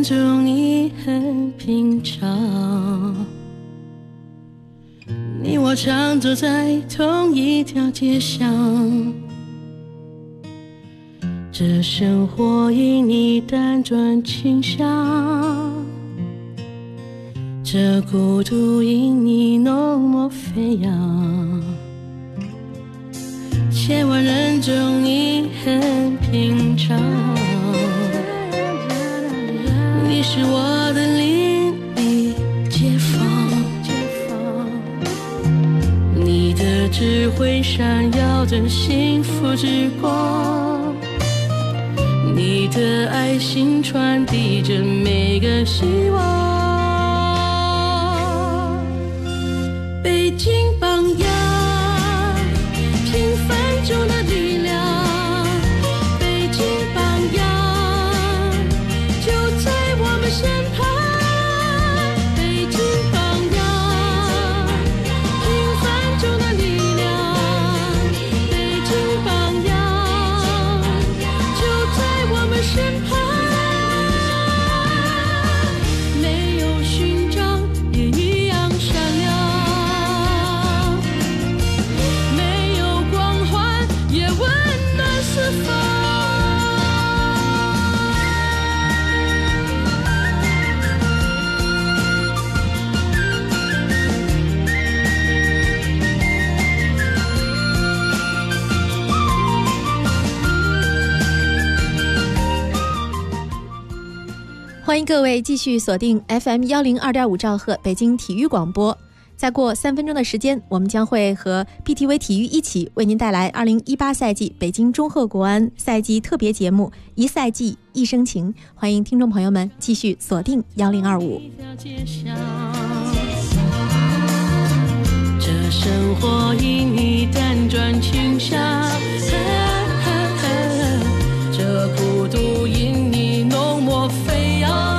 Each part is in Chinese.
中你很平常，你我常走在同一条街上，这生活因你辗转倾向，这孤独因你浓墨飞扬，千万人中你很平常，你是我的邻里街坊，你的智慧闪耀着幸福之光，你的爱心传递着每个希望。北京榜样，平凡中的力量，北京榜样，就在我们身旁。北京榜样，平凡中的力量，北京榜样，就在我们身旁。没有勋章也一样闪亮，没有光环也温暖四方。 欢迎各位继续锁定 FM102.5兆赫北京体育广播。再过3分钟的时间，我们将会和 PTV 体育一起为您带来2018赛季北京中赫国安赛季特别节目《一赛季一生情》，欢迎听众朋友们继续锁定1025。 这生活因你辗转倾向，这孤独因你浓墨飞扬。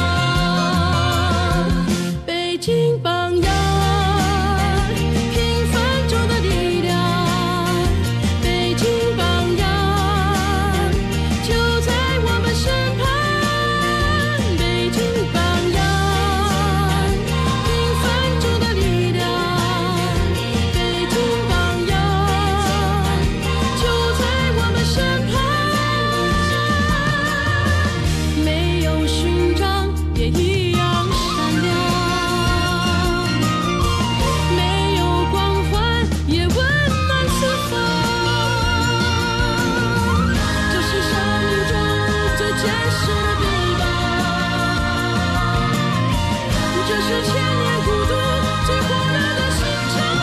北京榜样，平凡中的力量，北京榜样，就在我们身旁。北京榜样，平凡中的力量，北京榜样，就在我们身旁。没有勋章也一样闪亮，没有光环也温暖四方。这是生命中最真实的臂膀，这是千年孤独最火热的心肠。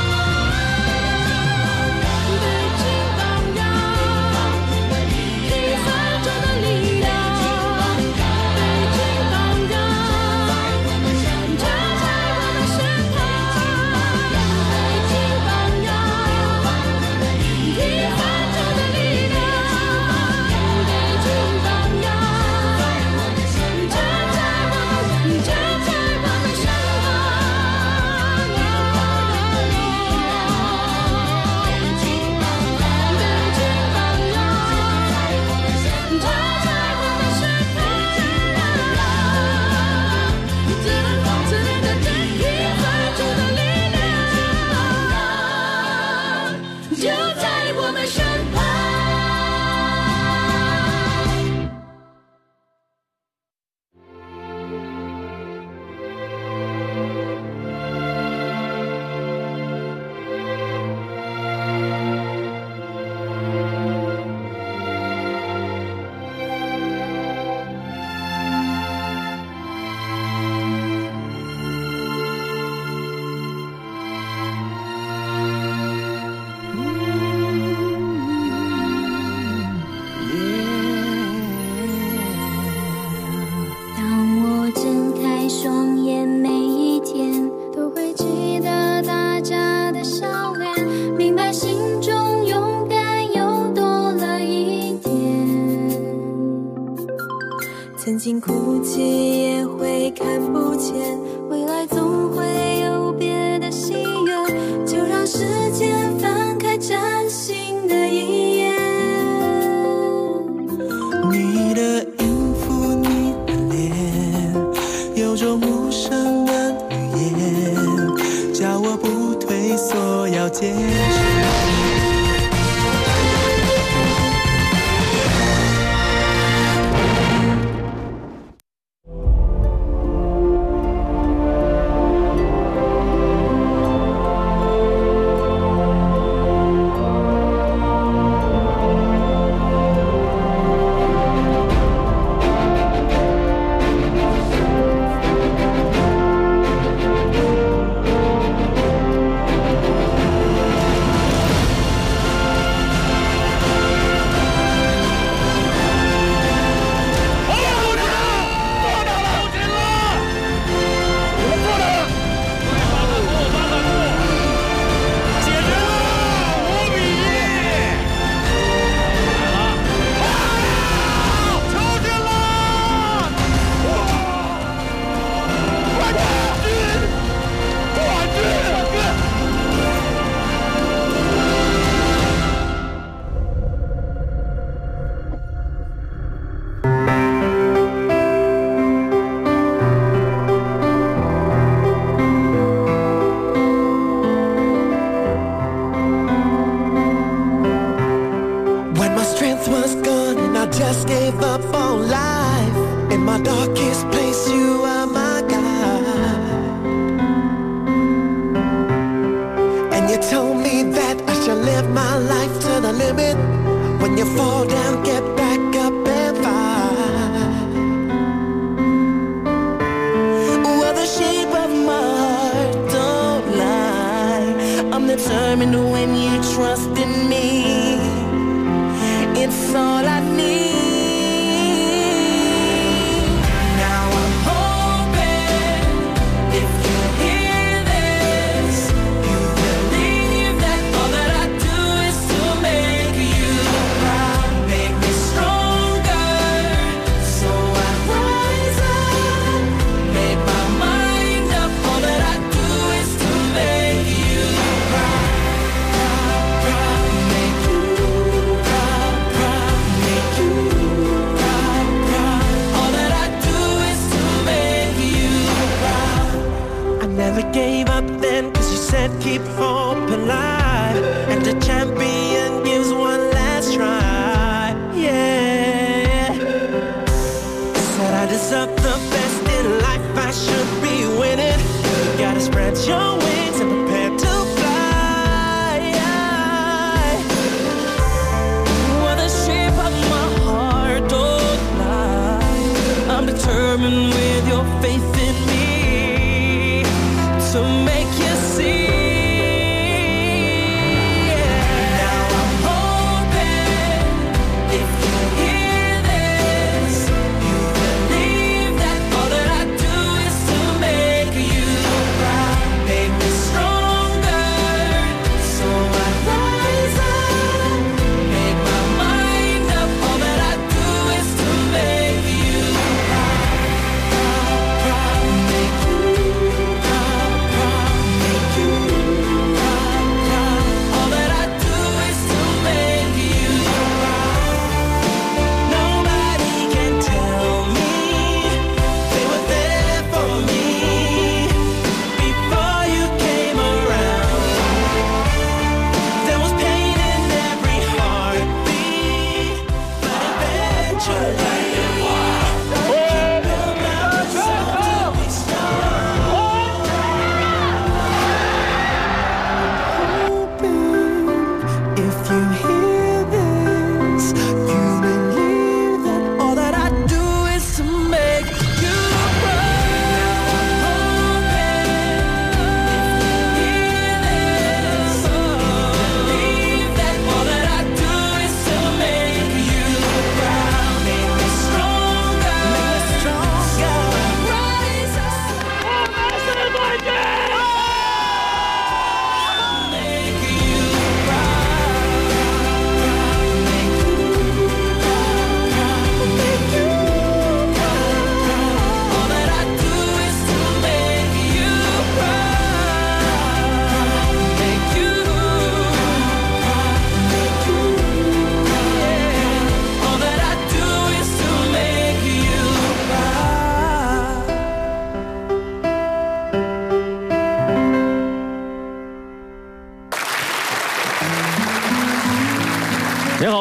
北京榜样，平凡中的力量，北京榜样，就在我们身旁。北京榜样，平凡中的力量，北京榜样，就在我们身曾经哭泣也会看不见，未来总会有别的喜悦，就让时间翻开崭新的一页。 你的音符，你的脸， 种无声的语言，叫我不退缩，要坚持。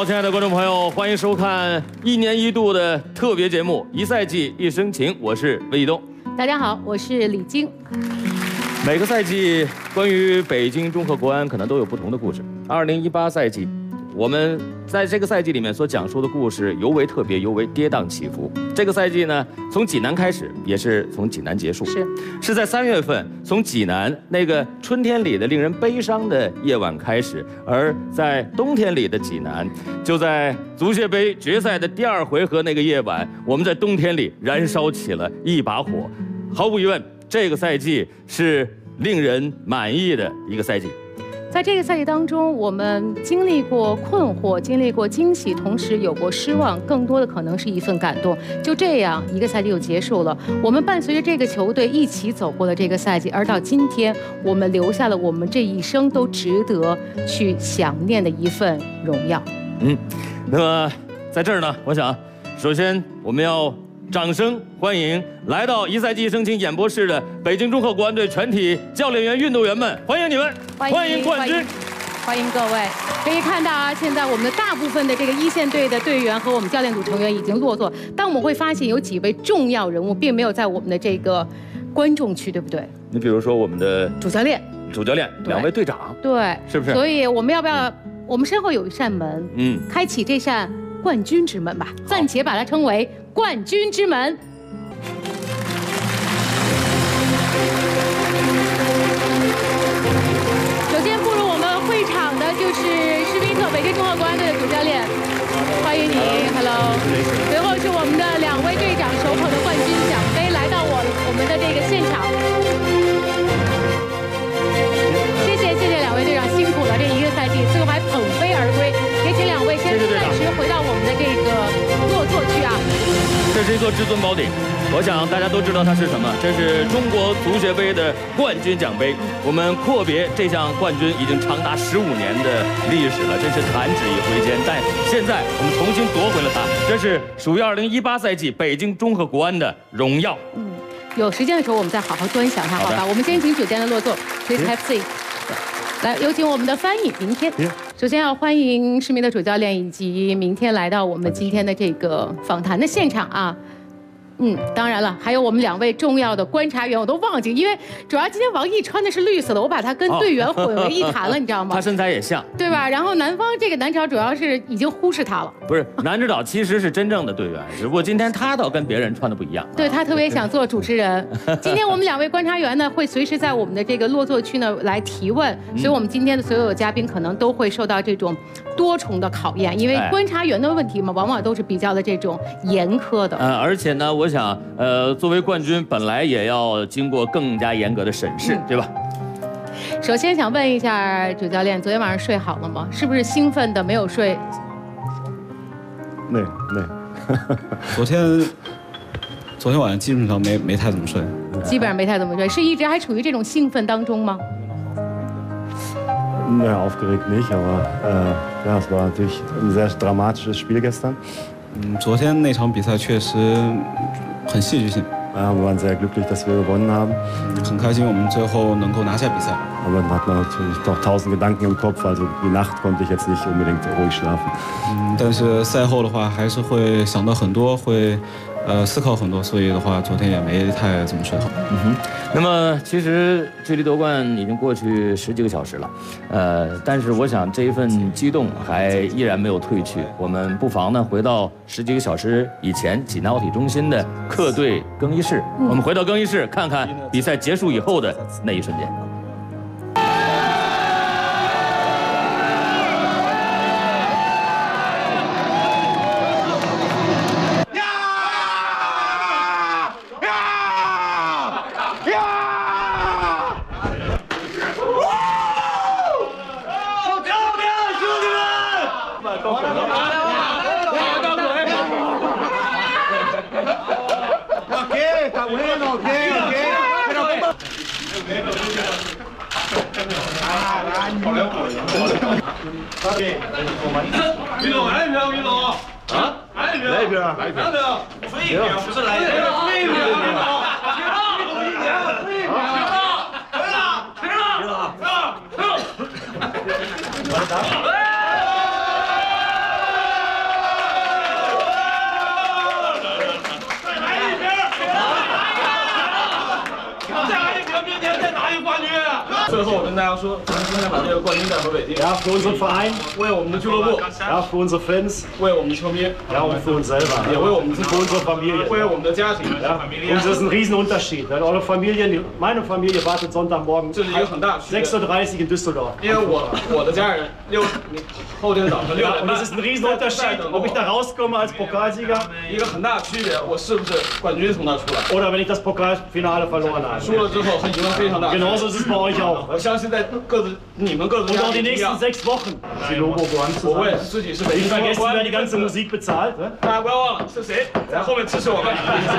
好，亲爱的观众朋友，欢迎收看1年1度的特别节目《一赛季一生情》，我是魏一东。 大家好，我是李晶。 每个赛季关于北京中赫国安可能都有不同的故事。2018赛季，我们在这个赛季里面所讲述的故事尤为特别，尤为跌宕起伏。这个赛季呢，从济南开始，也是从济南结束。是在3月份，从济南那个春天里的令人悲伤的夜晚开始，而在冬天里的济南，就在足协杯决赛的第2回合那个夜晚，我们在冬天里燃烧起了一把火。毫无疑问，这个赛季是令人满意的一个赛季。 在这个赛季当中，我们经历过困惑，经历过惊喜，同时有过失望，更多的可能是一份感动。就这样，一个赛季就结束了。我们伴随着这个球队一起走过了这个赛季，而到今天，我们留下了我们这一生都值得去想念的一份荣耀。 那么在这儿呢，我想，首先我们要掌声欢迎来到一赛季一生情演播室的北京中赫国安队全体教练员、运动员们，欢迎你们，欢迎冠军， 欢迎各位。可以看到啊，现在我们的大部分的这个一线队的队员和我们教练组成员已经落座，但我们会发现有几位重要人物并没有在我们的这个观众区，对不对？ 你比如说我们的主教练、 2位队长， 对， 是不是？ 所以我们要不要？我们身后有一扇门，开启这扇冠军之门吧，暂且把它称为冠军之门。首先步入我们会场的就是施宾特，北京中赫国安队的主教练，欢迎你 ，Hello。随后是我们的2位队长手捧的冠军奖杯来到我们的这个现场。谢谢2位队长辛苦了这一个赛季，最后还捧杯而归。也请2位先暂时回到我们的这个落座区啊。 这是一座至尊宝鼎，我想大家都知道它是什么，这是中国足协杯的冠军奖杯。我们阔别这项冠军已经长达15年的历史了，真是弹指一挥间。但现在我们重新夺回了它，这是属于2018赛季北京中赫国安的荣耀。 有时间的时候我们再好好端详它，好吧？我们先请主教练落座 ，Please have seat。来，有请我们的翻译明天。首先要欢迎施明的主教练以及明天来到我们今天的这个访谈的现场啊。当然了，还有我们2位重要的观察员，我都忘记，因为主要今天王毅穿的是绿色的，我把他跟队员混为一谈了，你知道吗？ 他身材也像， 对吧？然后南方这个南指导主要是已经忽视他了， 不是南指导其实是真正的队员，只不过今天他倒跟别人穿的不一样。 对，他特别想做主持人。今天我们2位观察员呢，会随时在我们的这个落座区呢来提问，所以我们今天的所有嘉宾可能都会受到这种多重的考验，因为观察员的问题嘛，往往都是比较的这种严苛的。 而且呢，我想，作为冠军本来也要经过更加严格的审视，对吧？ 首先想问一下主教练，昨天晚上睡好了吗？是不是兴奋的没有睡？ 没。昨天晚上基本上没太怎么睡。 基本上没太怎么睡，是一直还处于这种兴奋当中吗 ？Ja, aufgeregt nicht, aber ja, es war natürlich ein sehr dramatisches Spiel gestern. 昨天那场比赛确实很戏剧性。Ja, wir waren sehr glücklich, dass wir gewonnen haben. 很开心我们最后能够拿下比赛。Aber dann hat man natürlich doch 1000 Gedanken im Kopf, also die Nacht konnte ich jetzt nicht unbedingt ruhig schlafen. 但是赛后的话还是会想到很多，会思考很多，所以的话昨天也没太怎么睡好。 那么其实距离夺冠已经过去10几个小时了，但是我想这一份激动还依然没有褪去。我们不妨呢回到10几个小时以前济南奥体中心的客队更衣室，我们回到更衣室看看比赛结束以后的那一瞬间。 于总来一瓶，于总啊，来一瓶，来一瓶，来一瓶，吹一瓶，不是来一瓶，吹一瓶，于总，于总一瓶，吹一瓶，停了，停了，停了，停了。 最后我跟大家说，咱们今天把这个冠军带回北京。 Ja, für unseren Verein, 为我们的俱乐部， ja, für unsere Fans, 为我们的球迷， ja, und für uns selber. 也为我们自己， für unsere Familie. 为我们的家庭。 Ja, und das ist ein Riesenunterschied. Eure Familien, meine Familie wartet Sonntagmorgen 这是一个很大的区别。 6:30 in Düsseldorf. 因为我的家人后天早上6点 Ja, und 半 das ist ein Riesenunterschied, ob ich da rauskomme als Pokalsieger 一个很大的区别，我是不是冠军从那出来？ oder wenn ich das Pokalfinale verloren habe. 输了之后，很遗憾非常大。 Genauso ist es bei euch auch. 我相信在你们各自 Und 家 auch die 庭一 nächsten 样， 6 Wochen, die Logo gewonnen zu 我为 sein. 自己是北 Nicht 京中国 vergessen, 国 wer 安 die ganze Musik bezahlt. Ne? 大家不要忘了是谁在后面支持我们。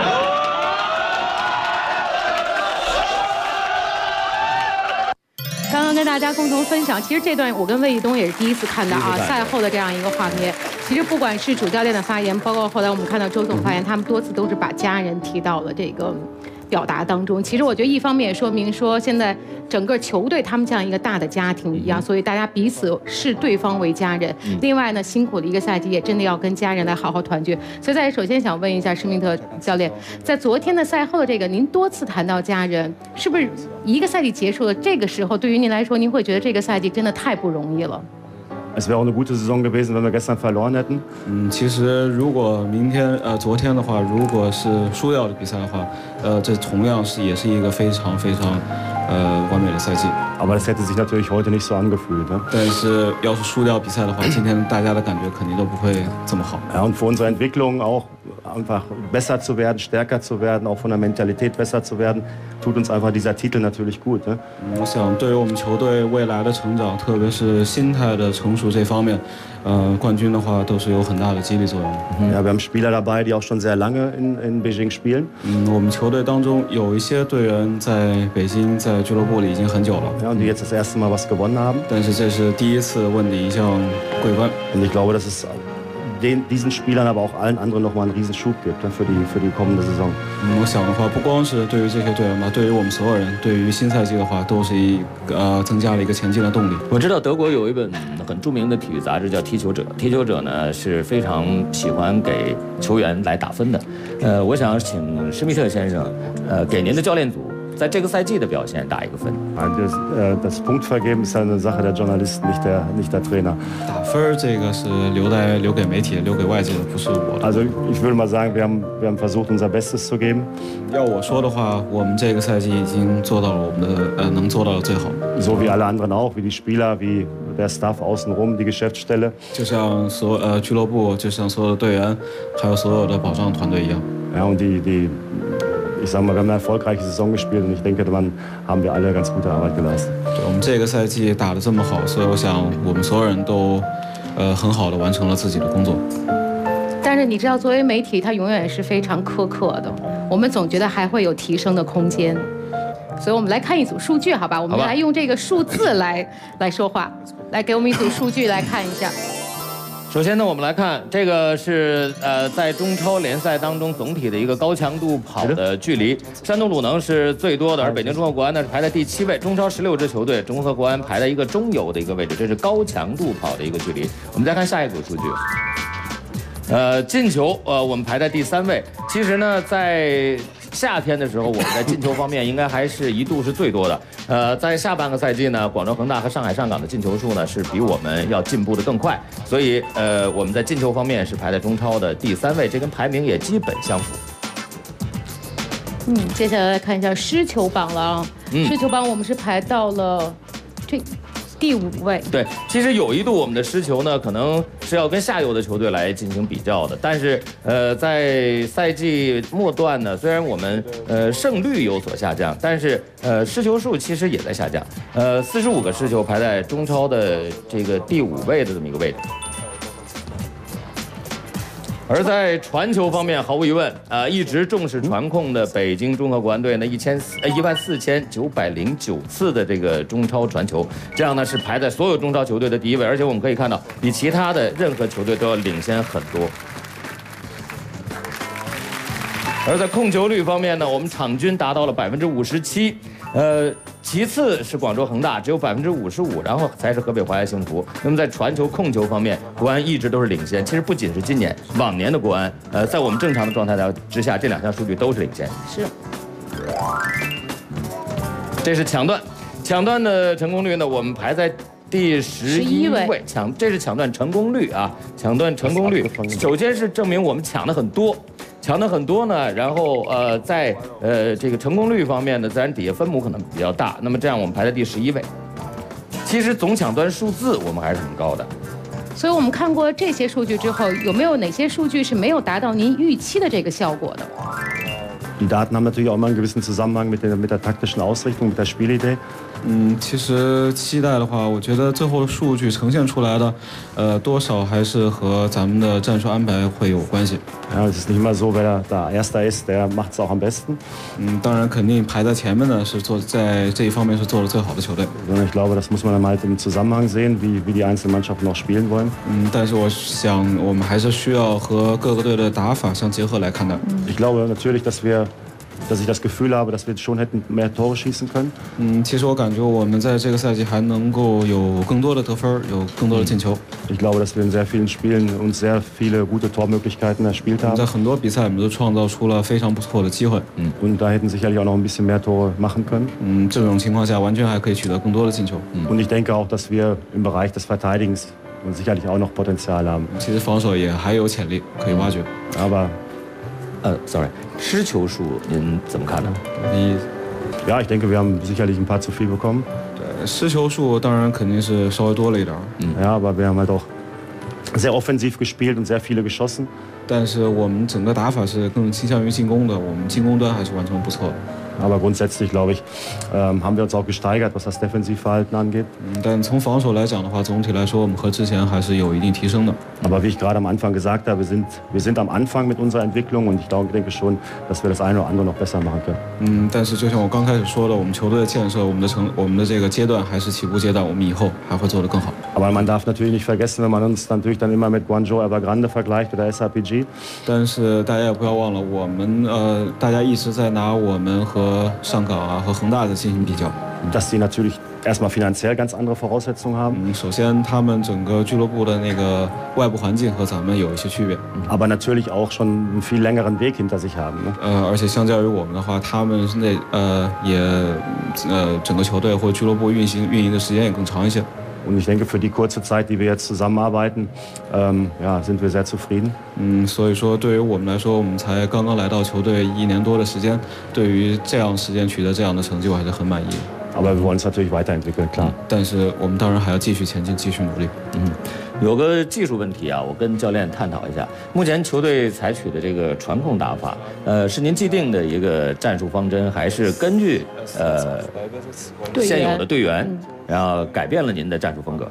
刚刚跟大家共同分享，其实这段我跟魏一东也是第一次看到啊，赛后的这样一个画面。其实不管是主教练的发言，包括后来我们看到周总发言，他们多次都是把家人提到了这个表达当中。其实我觉得一方面也说明说，现在整个球队他们像一个大的家庭一样，所以大家彼此视对方为家人。另外呢，辛苦的一个赛季也真的要跟家人来好好团聚。所以在首先想问一下施密特教练，在昨天的赛后的这个，您多次谈到家人，是不是一个赛季结束了，这个时候对于您来说，您会觉得这个赛季真的太不容易了？ Es wäre auch eine gute Saison gewesen, wenn wir gestern verloren hätten. 其实如果昨天的话，如果是输掉的比赛的话，这同样也是一个非常完美的赛季。 Aber das hätte sich natürlich heute nicht so angefühlt. Ne? 但是要是输掉比赛的话，今天大家的感觉肯定都不会这么好。 Ja, und für unsere Entwicklung auch einfach besser zu werden, stärker zu werden, auch von der Mentalität besser zu werden, tut uns einfach dieser Titel natürlich gut. Ne? 我想对于我们球队未来的成长，特别是心态的成熟这方面，冠军的话都是有很大的激励作用的。 Ja, wir haben Spieler dabei, die auch schon sehr lange in Beijing spielen. 我们球队当中有一些队员在北京在俱乐部里已经很久了。 Ja, und die jetzt das erste Mal was gewonnen haben. 但是这是第一次问鼎一项桂冠。 Und ich glaube, dass es diesen Spielern, aber auch allen anderen nochmal einen Riesenschub gibt für die kommende Saison. 我想的话，不光是对于这些队员吧，对于我们所有人，对于新赛季的话，都是增加了一个前进的动力。 我知道德国有一本很著名的体育杂志叫《踢球者》，踢球者呢是非常喜欢给球员来打分的。我想请施密特先生，给您的教练组在这个赛季的表现打一个分。 Das Punktvergeben ist eine Sache der Journalisten, nicht der Trainer. 打分这个是留给媒体、留给外界的，不是我的。 Also ich würde mal sagen, wir haben versucht, unser Bestes zu geben. 要我说的话，我们这个赛季已经做到了我们的能做到的最好。 So wie alle anderen auch, wie die Spieler, wie der Staff außenrum, die Geschäftsstelle. 就像俱乐部，就像所有的队员，还有所有的保障团队一样。 Ja, und ich sage mal, wir haben eine erfolgreiche Saison gespielt und ich denke, dann haben wir alle ganz gute Arbeit geleistet. 我们这个赛季打得这么好，所以我想我们所有人都很好的完成了自己的工作。 但是你知道，作为媒体，它永远是非常苛刻的，我们总觉得还会有提升的空间。所以我们来看一组数据，好吧？我们来用这个数字来说话，来给我们一组数据来看一下。 首先呢，我们来看这个是在中超联赛当中总体的一个高强度跑的距离，山东鲁能是最多的，而北京综合国安呢是排在第7位。中超16支球队，综合国安排在一个中游的一个位置，这是高强度跑的一个距离。我们再看下一组数据。 进球，我们排在第3位。其实呢，在夏天的时候，我们在进球方面应该还是一度是最多的。在下半个赛季呢，广州恒大和上海上港的进球数呢是比我们要进步的更快，所以我们在进球方面是排在中超的第3位，这跟排名也基本相符。 接下来看一下失球榜了啊，失球榜我们是排到了第5位。 对，其实有一度我们的失球呢，可能是要跟下游的球队来进行比较的。但是在赛季末段呢，虽然我们胜率有所下降，但是失球数其实也在下降。45个失球排在中超的这个第5位的这么一个位置。 而在传球方面，毫无疑问，一直重视传控的北京综合国安队呢，14909次的这个中超传球，这样呢是排在所有中超球队的第1位，而且我们可以看到，比其他的任何球队都要领先很多。而在控球率方面呢，我们场均达到了57%，其次是广州恒大，只有55%，然后才是河北华夏幸福。那么在传球控球方面，国安一直都是领先。其实不仅是今年，往年的国安，在我们正常的状态之下，这2项数据都是领先。 是。 这是抢断， 抢断的成功率呢，我们排在第11位。这是抢断成功率啊，抢断成功率。首先是证明我们抢的很多。抢的很多呢，然后在这个成功率方面呢，自然底下分母可能比较大，那么这样我们排在第11位。其实总抢断数字我们还是很高的。 所以我们看过这些数据之后，有没有哪些数据是没有达到您预期的这个效果的？ Die Daten haben natürlich auch immer einen gewissen Zusammenhang mit der taktischen Ausrichtung, mit der Spielidee. 其实期待的话，我觉得最后的数据呈现出来的，多少还是和咱们的战术安排会有关系。 Ja, es ist nicht immer so, wer da Erster ist, der macht es auch am besten. 当然肯定排在前面的是在这一方面是做得最好的球队。 Ich glaube, das muss man dann halt im Zusammenhang sehen, wie die einzelnen Mannschaften auch spielen wollen. 但是我想我们还是需要和各个队的打法相结合来看待。 Ich glaube natürlich, dass ich das Gefühl habe, dass wir schon hätten mehr Tore schießen können. 其实我感觉我们在这个赛季还能够有更多的得分，有更多的进球。 Ich glaube, dass wir in sehr vielen Spielen uns sehr viele gute Tormöglichkeiten erspielt haben. 在很多比赛我们都创造出了非常不错的机会。 Und da hätten sicherlich auch noch ein bisschen mehr Tore machen können. 这种情况下完全还可以取得更多的进球。 Und ich denke auch, dass wir im Bereich des Verteidigens sicherlich auch noch Potenzial haben. 其实防守也还有潜力可以挖掘。 Aber sorry， 失球数您怎么看呢？ Ja, ich denke, wir haben sicherlich ein paar zu viel bekommen. 失球数当然肯定是稍微多了一点。 Ja, aber wir haben halt auch sehr offensiv gespielt und sehr viele geschossen. 但是我们整个打法是更倾向于进攻的，我们进攻端还是完成不错的。 Aber grundsätzlich, glaube ich, haben wir uns auch gesteigert, was das Defensivverhalten angeht. 但从防守来讲的话，总体来说，我们和之前还是有一定提升的。 Aber wie ich gerade am Anfang gesagt habe, wir sind am Anfang mit unserer Entwicklung und ich denke schon, dass wir das eine oder andere noch besser machen können. 但是就像我刚开始说的，我们球队的建设，我们的这个阶段还是起步阶段，我们以后还会做得更好。 Aber man darf natürlich nicht vergessen, wenn man uns natürlich dann immer mit Guangzhou Evergrande vergleicht oder SRPG. 但是大家也不要忘了，我们大家一直在拿我们和上港啊和恒大的进行比较。 Dass sie natürlich erstmal finanziell ganz andere Voraussetzungen haben. 首先，他们整个俱乐部的那个外部环境和咱们有一些区别。 Aber natürlich auch schon einen viel längeren Weg hinter sich haben. 而且相较于我们的话，他们整个球队或者俱乐部运营的时间也更长一些。 Und ich denke, für die kurze Zeit, die wir jetzt zusammenarbeiten, ja, sind wir sehr zufrieden. 所以说，对于我们来说，我们才刚刚来到球队1年多的时间，对于这样时间取得这样的成绩，我还是很满意。 Aber wir wollen uns natürlich weiterentwickeln, klar. 但是我们当然还要继续前进，继续努力。 有个技术问题啊，我跟教练探讨一下。目前球队采取的这个传控打法，是您既定的一个战术方针，还是根据现有的队员，然后改变了您的战术风格？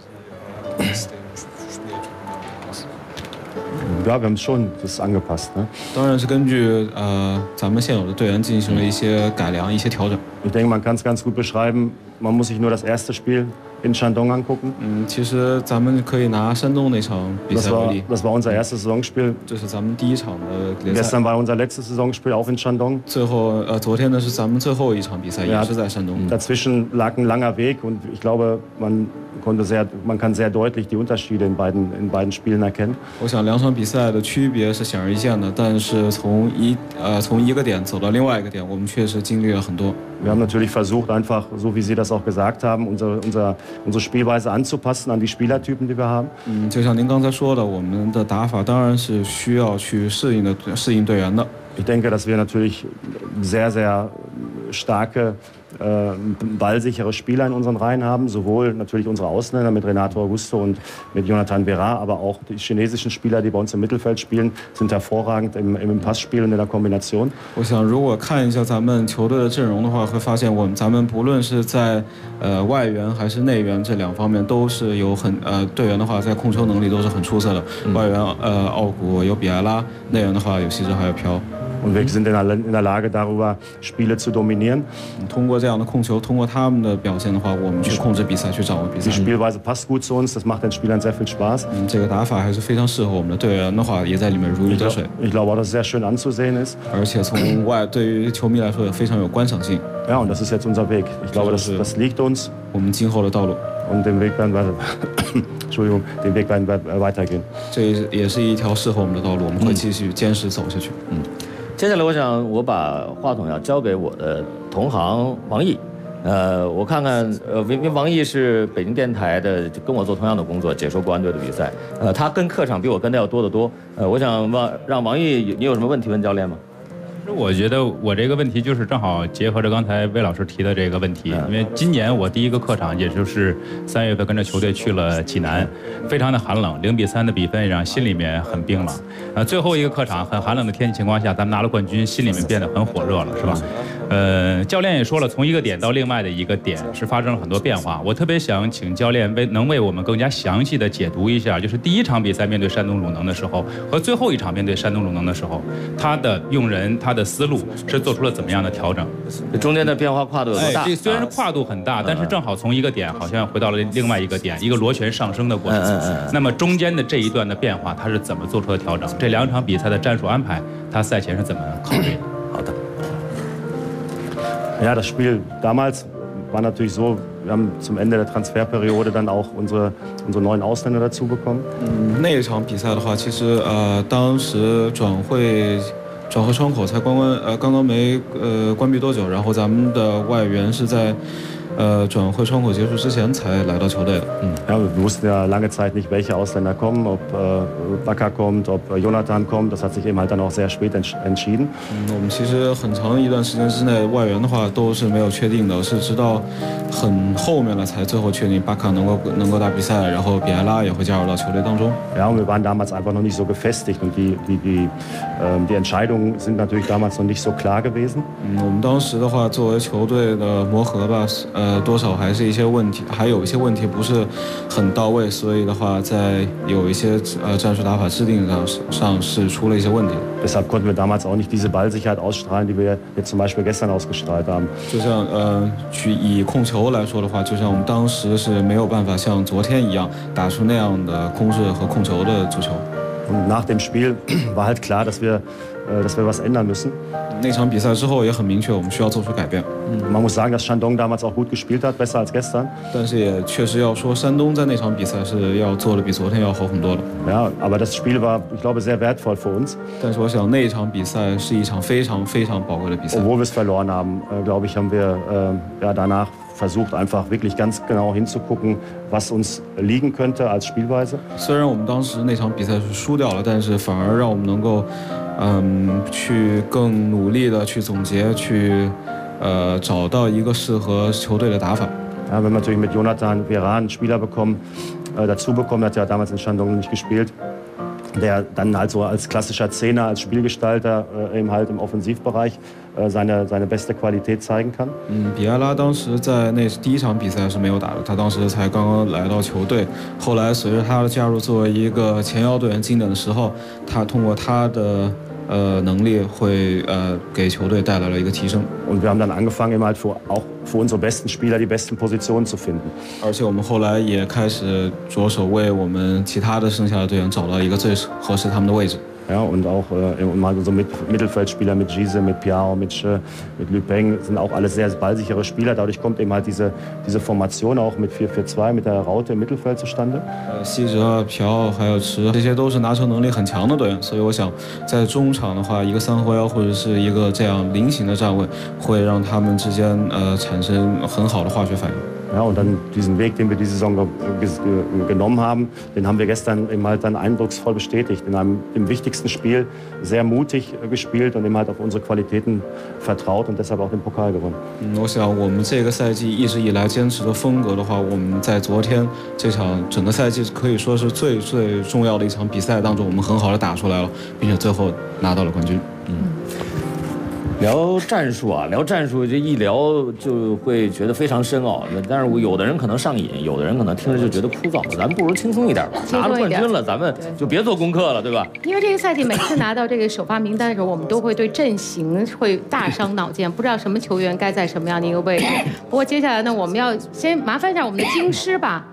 Ja, wir haben schon das angepasst. Ne? 当然是根据咱们现有的队员进行了一些改良、一些调整。 Ich denke, man kann es ganz gut beschreiben. Man muss sich nur das erste Spiel in Shandong angucken. 其实咱们可以拿山东那场比赛为例。 Das war unser erstes Saisonspiel. 这是咱们第一场的联赛。 Gestern war unser letztes Saisonspiel auch in Shandong. 最后昨天呢是咱们最后一场比赛，也是在山东。 Dazwischen lag ein langer Weg und ich glaube, man kann sehr deutlich die Unterschiede in beiden Spielen erkennen. 我想两场比赛的区别是显而易见的，但是从一个点走到另外一个点，我们确实经历了很多。 Wir haben natürlich versucht, einfach, so wie Sie das auch gesagt haben, unsere Spielweise anzupassen an die Spielertypen, die wir haben. 就像您刚才说的，我们的打法当然是需要去适应队员的。 Ich denke, dass wir natürlich sehr, sehr starke, ballsichere Spieler in unseren Reihen haben. Sowohl natürlich unsere Ausländer mit Renato Augusto und mit Jonathan Berra, aber auch die chinesischen Spieler, die bei uns im Mittelfeld spielen, sind hervorragend im Passspiel und in der Kombination. 我想，如果看一下咱们球队的阵容的话，会发现咱们不论是在外援还是内援这两方面，都是有队员的话在控球能力都是很出色的。外援奥古有比埃拉，内援的话有西哲还有朴。 Und wir sind in der Lage, darüber Spiele zu dominieren. 通过这样的控球，通过他们的表现的话，我们去控制比赛，去掌握比赛。 Die Spielweise passt gut zu uns, das macht den Spielern sehr viel Spaß. 这个打法还是非常适合我们的队员的话，也在里面如鱼得水。 Ich glaube auch, dass es sehr schön anzusehen ist. 而且从对于球迷来说也非常有观赏性。 Ja, und das ist jetzt unser Weg. Ich glaube, das liegt uns. 我们今后的道路。 Und den Weg werden wir, Entschuldigung, den Weg werden wir weitergehen. 这也是一条适合我们的道路，我们会继续坚持走下去。 接下来，我想我把话筒要交给我的同行王毅， 我看看，因为王毅是北京电台的，跟我做同样的工作，解说国安队的比赛。他跟客场比我跟的要多得多。我想让王毅，你有什么问题问教练吗？ 我觉得我这个问题就是正好结合着刚才魏老师提的这个问题，因为今年我第一个客场，也就是3月份跟着球队去了济南，非常的寒冷，0-3的比分让心里面很冰冷。最后一个客场很寒冷的天气情况下，咱们拿了冠军，心里面变得很火热了，是吧？教练也说了，从一个点到另外的一个点是发生了很多变化。我特别想请教练能为我们更加详细的解读一下，就是第一场比赛面对山东鲁能的时候和最后一场面对山东鲁能的时候，他的用人、他的思路是做出了怎么样的调整？ 中间的变化跨度有多大？ 这虽然是跨度很大，但是正好从一个点好像回到了另外一个点，一个螺旋上升的过程。那么中间的这一段的变化，他是怎么做出的调整？这2场比赛的战术安排，他赛前是怎么考虑的？ 好的。 Ja, das Spiel damals war natürlich so, wir haben zum Ende der Transferperiode dann auch unsere neuen Ausländer dazu bekommen. 那一场比赛的话，其实当时转会窗口才刚刚没关闭多久，然后咱们的外援是在转会窗口结束之前才来到球队的。 Ja, wir wussten ja lange Zeit nicht, welche Ausländer kommen, ob Bakker kommt, ob Jonathan kommt. Das hat sich eben halt dann auch sehr spät entschieden. 我们其实很长一段时间之内，外援的话都是没有确定的，是直到很后面了才最后确定巴卡能够打比赛，然后比埃拉也会加入到球队当中。 Ja, und wir waren damals einfach noch nicht so gefestigt und die Entscheidungen sind natürlich damals noch nicht so klar gewesen. 我们当时的话，作为球队的磨合吧，多少还是一些问题，还有一些问题不是很到位，所以的话，在有一些战术打法制定上是出了一些问题。 Deshalb konnten wir damals auch nicht diese Ballsicherheit ausstrahlen, die wir jetzt zum Beispiel gestern ausgestrahlt haben. 就像以控球来说的话，就像我们当时是没有办法像昨天一样打出那样的控制和控球的足球。 Und nach dem Spiel war halt klar, dass wir was ändern müssen. 那场比赛之后也很明确，我们需要做出改变。 Man muss sagen, dass Shandong damals auch gut gespielt hat, besser als gestern. 但是也确实要说，山东在那场比赛是要做的比昨天要好很多的。 Ja, aber das Spiel war, ich glaube, sehr wertvoll für uns. 但是我想那一场比赛是一场非常非常宝贵的比赛。 Obwohl wir es verloren haben, glaube ich, haben wir danach versucht, einfach wirklich ganz genau hinzugucken, was uns liegen könnte als Spielweise. 虽然我们当时那场比赛是输掉了，但是反而让我们能够去更努力的去总结，去找到一个适合球队的打法。 Ja, wir haben natürlich mit Jonathan Vera einen Spieler dazu bekommen, hat ja damals in Shandong nicht gespielt, der dann halt so als klassischer Zehner, als Spielgestalter eben halt im Offensivbereich seine beste Qualität zeigen kann. 比埃拉当时在第一场比赛是没有打的，他当时才刚刚来到球队，后来随着他的加入，作为一个前腰队员经典的时候，他通过他的能力会给球队带来了一个提升。 Und wir haben dann angefangen, eben halt auch für unsere besten Spieler die besten Positionen zu finden. 而且我们后来也开始着手为我们其他的剩下的队员找到一个最合适他们的位置。 Ja, und auch unsere Mittelfeldspieler mit Giese, mit Piao, mit Lü Peng sind auch alles sehr ballsichere Spieler. Dadurch kommt eben halt diese Formation auch mit 4-4-2 mit der Raute im Mittelfeld zustande. 西哲、朴还有池，这些都是拿球能力很强的队员，所以我想在中场的话，一个3后腰或者是一个这样菱形的站位，会让他们之间产生很好的化学反应。 Ja, und dann diesen Weg, den wir diese Saison genommen haben, den haben wir gestern eben halt dann eindrucksvoll bestätigt. Im wichtigsten Spiel sehr mutig gespielt und eben halt auf unsere Qualitäten vertraut und deshalb auch den Pokal gewonnen. 我想我们这个赛季一直以来坚持的风格的话，我们在昨天这场整个赛季可以说是最最重要的一场比赛当中，我们很好的打出来了，并且最后拿到了冠军。 聊战术啊，聊战术这一聊就会觉得非常深奥。但是有的人可能上瘾，有的人可能听着就觉得枯燥。咱们不如轻松一点吧，拿了冠军了，咱们就别做功课了，对吧？ 因为这个赛季每次拿到这个首发名单的时候，我们都会对阵型会大伤脑筋，不知道什么球员该在什么样的一个位置。不过接下来呢，我们要先麻烦一下我们的京师吧。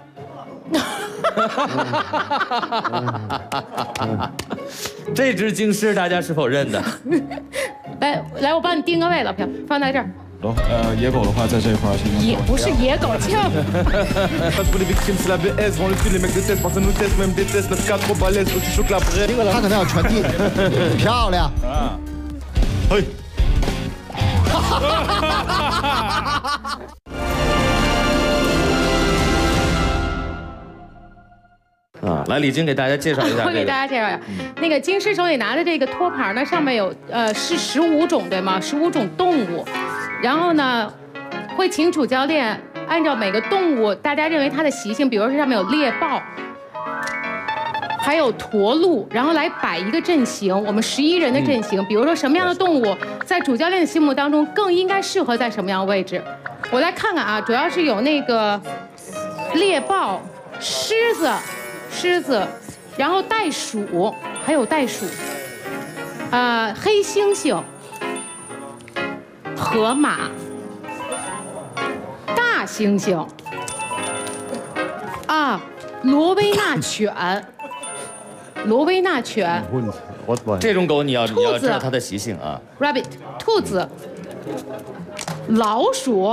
这只京师大家是否认得？ 来，我帮你定个位，老朴，放在这儿。 野狗的话在这一块也不是野狗，叫。 他可能要传递，漂亮。嘿。 来，李菁给大家介绍一下。 我给大家介绍一下，那个金狮手里拿的这个托盘呢，上面有是15种对吗？15种动物，然后呢，会请主教练按照每个动物大家认为它的习性，比如说上面有猎豹。还有驼鹿，然后来摆一个阵型，我们11人的阵型。比如说什么样的动物在主教练的心目当中更应该适合在什么样的位置？我来看看啊，主要是有那个猎豹、狮子，然后袋鼠，还有袋鼠，黑猩猩、河马、大猩猩，罗威纳犬。 这种狗你要知道它的习性啊。 Rabbit， 兔子，老鼠，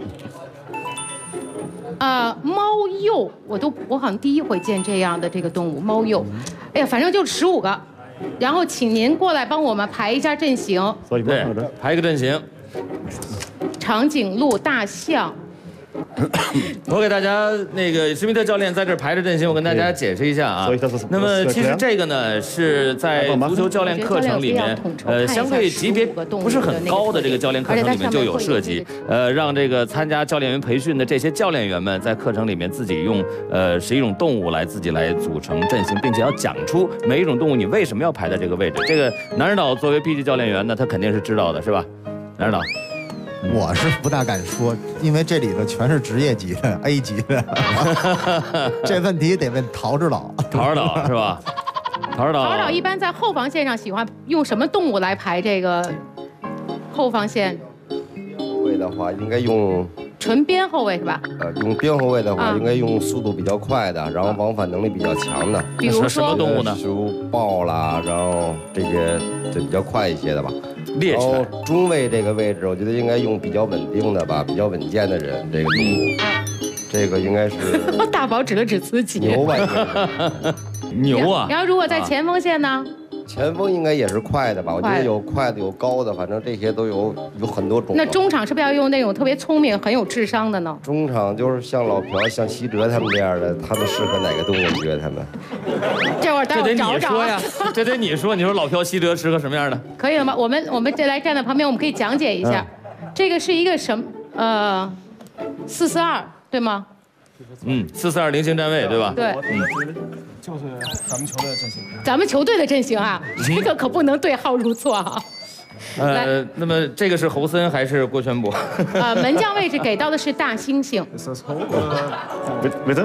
猫鼬，我好像第一回见这样的这个动物，猫鼬。哎呀，反正就15个，然后请您过来帮我们排一下阵型。 对，排一个阵型。 长颈鹿、大象。 我给大家那个施密特教练在这排着阵型，我跟大家解释一下啊。那么其实这个呢是在足球教练课程里面，相对级别不是很高的这个教练课程里面就有设计，让这个参加教练员培训的这些教练员们在课程里面自己用11种动物来自己来组成阵型，并且要讲出每一种动物你为什么要排在这个位置。这个南指导作为 B 级教练员呢，他肯定是知道的，是吧？南指导。 我是不大敢说，因为这里头全是职业级的 A 级的，这问题得问陶指导。 陶指导是吧？陶指导一般在后防线上喜欢用什么动物来排这个后防线？ 后卫的话应该用纯边后卫是吧？ 用边后卫的话应该用速度比较快的，然后往返能力比较强的。 比如说什么动物呢？ 如豹啦，然后这些就比较快一些的吧。 猎犬。 然后中卫这个位置，我觉得应该用比较稳定的吧，比较稳健的人这个动物。这个应该是大宝指了指自己。 牛吧？ 牛啊！ 然后如果在前锋线呢？ 前锋应该也是快的吧？我觉得有快的有高的，反正这些都有很多种。 那中场是不是要用那种特别聪明、很有智商的呢？ 中场就是像老朴、像西哲他们这样的，他们适合哪个动物？你觉得他们？ 这会儿待会儿找找。 这得你说呀，这得你说。你说老朴、西哲适合什么样的？ 可以了吗？我们这来站在旁边，我们可以讲解一下，这个是一个什么442对吗 ？442菱形站位对吧？ 对。 就是咱们球队的阵型。 咱们球队的阵型啊，这个可不能对号入座啊。 那么这个是侯森还是郭全博？ 门将位置给到的是大猩猩。 Bitte?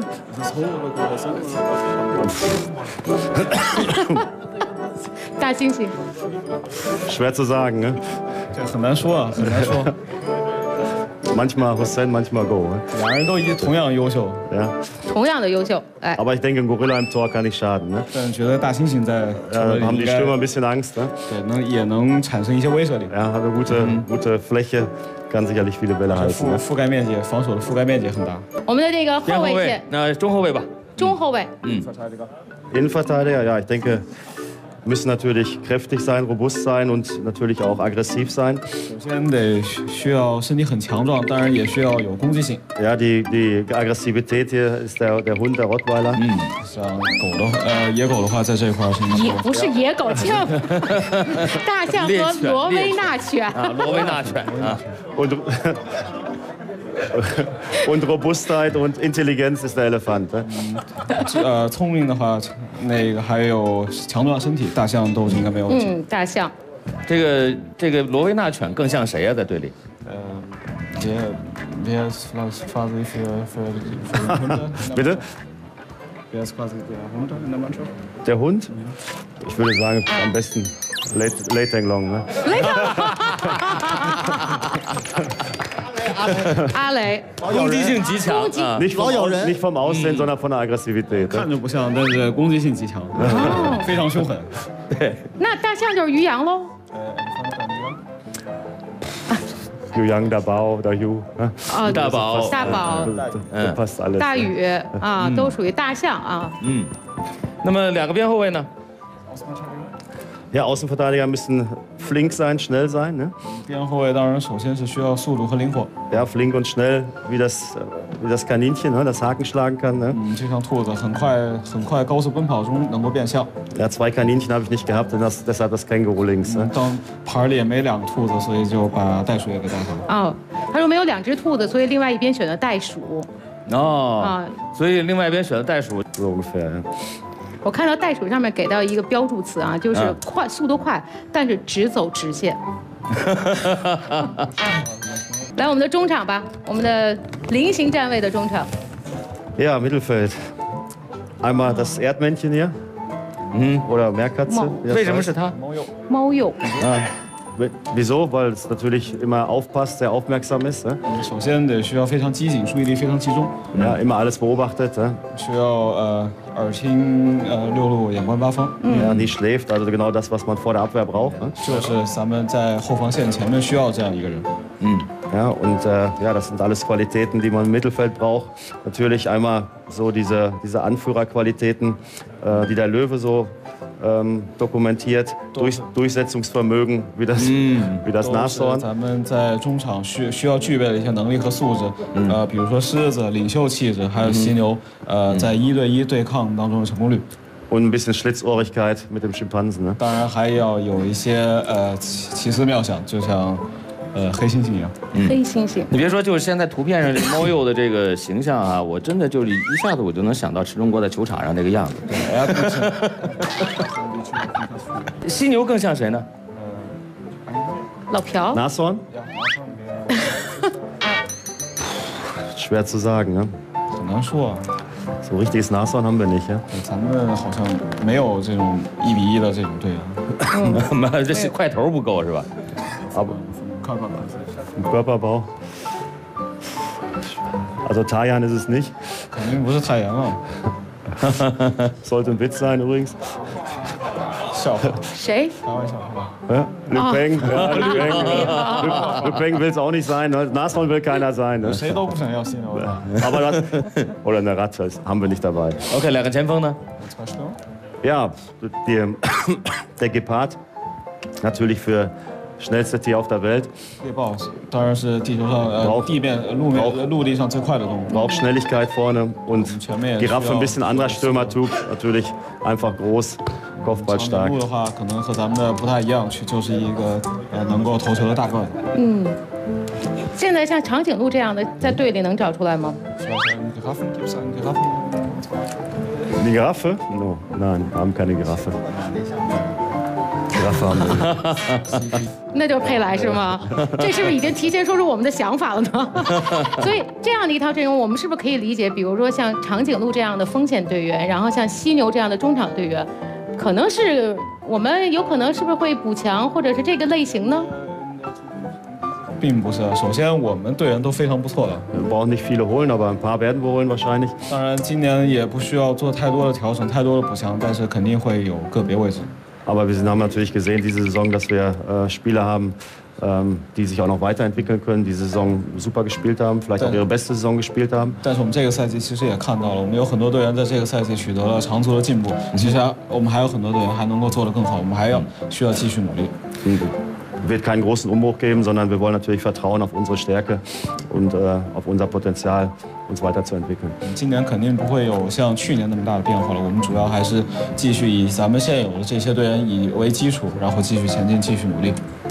大猩猩。 Schwer zu sagen, ne? 这很难说啊，很难说。 Manchmal Hussein, manchmal Go. 两人都同样优秀， 同样的优秀，哎。 Aber ich denke, ein Gorilla im Tor kann nicht schaden, ne? 但觉得大猩猩在 haben die Stürmer ein bisschen Angst, ne? 对，也能产生一些威慑力。 Ja, hat eine gute Fläche, kann sicherlich viele Bälle halten. 覆盖面积，防守的覆盖面积很大。 我们的这个后卫线， 那中后卫吧。 中后卫。 Innenverteidiger, ja, ich denke. Müssen natürlich kräftig sein, robust sein und natürlich auch aggressiv sein. 首先得需要身体很强壮，当然也需要有攻击性。 Ja, die Aggressivität hier ist der Hund, der Rottweiler. 像狗的野狗的话，在这一块也不是野狗，像大象和罗威纳犬。 罗威纳犬啊。 Und Robustheit und Intelligenz ist der Elefant. 聪明的话，那个还有强壮身体，大象都应该没有问题。 大象。 这个罗威纳犬更像谁呀？在队里 ？Wer ist quasi für Hunde? Bitte? Wer ist quasi der Hund in der Mannschaft? Der Hund? Ich würde sagen, am besten Leitanglong. Ne? 阿雷， 攻击性极强， nicht vom Aussehen, sondern von der Aggressivität. 看着不像，但是攻击性极强，非常凶狠。 对。 那大象就是于洋喽。 于洋、大宝、大宇。 大宝。 大宇啊，都属于大象啊。 那么两个边后卫呢？ Ja, Außenverteidiger müssen flink sein, schnell sein. Ne? 边后卫当然首先是需要速度和灵活。 Ja, flink und schnell, wie das Kaninchen, ne? Das Haken schlagen kann. Ne? 就像兔子很快高速奔跑中能够变向。 Ja, 2 Kaninchen habe ich nicht gehabt, denn deshalb das Känguru links. Ne? 当盘里也没2个兔子，所以就把袋鼠也给带上了。 哦，他说没有2只兔子，所以另外一边选了袋鼠。 所以另外一边选了袋鼠。 So ungefähr. Ja. 我看到袋鼠上面给到一个标注词啊，就是快，速度快，但是只走直线。来，我们的中场吧，我们的菱形站位的中场。 Ja, Mittelfeld. Einmal das Erdmännchen hier. Oder Meerkatze. 为什么是它？ 猫鼬。 Wieso? Weil es natürlich immer aufpasst, sehr aufmerksam ist. 首先得需要非常机警，注意力非常集中。 Ja, immer alles beobachtet. 需要耳听六路，眼观八方。 Ja, nie schläft, also genau das, was man vor der Abwehr braucht. 就是咱们在后防线前面需要这样一个人。 Ja, und ja, das sind alles Qualitäten, die man im Mittelfeld braucht. Natürlich einmal so diese Anführerqualitäten, die der Löwe so dokumentiert, Durchsetzungsvermögen, wie das Nashorn. 咱们在中场需要具备的一些能力和素质，比如说狮子领袖气质，还有犀牛，在1对1对抗当中的成功率。 Und ein bisschen Schlitzohrigkeit mit dem Schimpansen. Ne? 当然还要有一些奇思妙想，就像黑猩猩一样。 黑猩猩。 你别说，就是现在图片上这猫鼬的这个形象啊，我真的就是一下子我就能想到池中国在球场上那个样子。犀牛更像谁呢？ 老朴。 Nashorn? Schwer zu sagen, ne? 很难说啊。 So richtiges Nashorn haben wir nicht, ja? 咱们好像没有这种1比1的这种队员。 这是块头不够是吧？ Aber im Körperbau. Also Tajan ist es nicht. 肯定不是太阳了。 Sollte ein Witz sein übrigens. 笑话。 谁？ 开玩笑是吧？ Ja, Lübeng. Lübeng will es auch nicht sein. Nashorn will keiner sein. Ne? 谁都不想要犀牛的。 Aber das, oder eine Ratte, das haben wir nicht dabei. Okay, 2个前锋呢？ Ja, der Gepard natürlich für schnellste Tier auf der Welt. 猎豹当然是地球上陆地上最快的动物。 Braucht Schnelligkeit vorne und Giraffe ein bisschen anderer Stürmertyp, natürlich einfach groß, Kopfballstark. 长颈鹿的话，可能和咱们的不太一样，就是一个能够投球的大个子。 现在像长颈鹿这样的，在队里能找出来吗？ Eine Giraffe? No, nein, wir haben keine Giraffe. Giraffe haben wir. 那就是佩莱是吗？这是不是已经提前说出我们的想法了呢？所以这样的一套阵容，我们是不是可以理解？比如说像长颈鹿这样的锋线队员，然后像犀牛这样的中场队员，可能是我们有可能是不是会补强，或者是这个类型呢？ 并不是，首先我们队员都非常不错的。 Wir brauchen nicht viele holen, aber ein paar werden wir holen wahrscheinlich. 当然，今年也不需要做太多的调整、太多的补强，但是肯定会有个别位置。 Aber wir haben natürlich gesehen diese Saison, dass wir Spieler haben, die sich auch noch weiterentwickeln können, die Saison super gespielt haben, vielleicht auch ihre beste Saison gespielt haben. 但是我们这个赛季其实也看到了，我们有很多队员在这个赛季取得了长足的进步。其实我们还有很多队员还能够做得更好，我们还需要继续努力。 Wird keinen großen Umbruch geben, sondern wir wollen natürlich vertrauen auf unsere Stärke und auf unser Potenzial, uns weiterzuentwickeln. 今年肯定不会有像去年那么大的变化了。我们主要还是继续以咱们现有的这些队员为基础，然后继续前进，继续努力。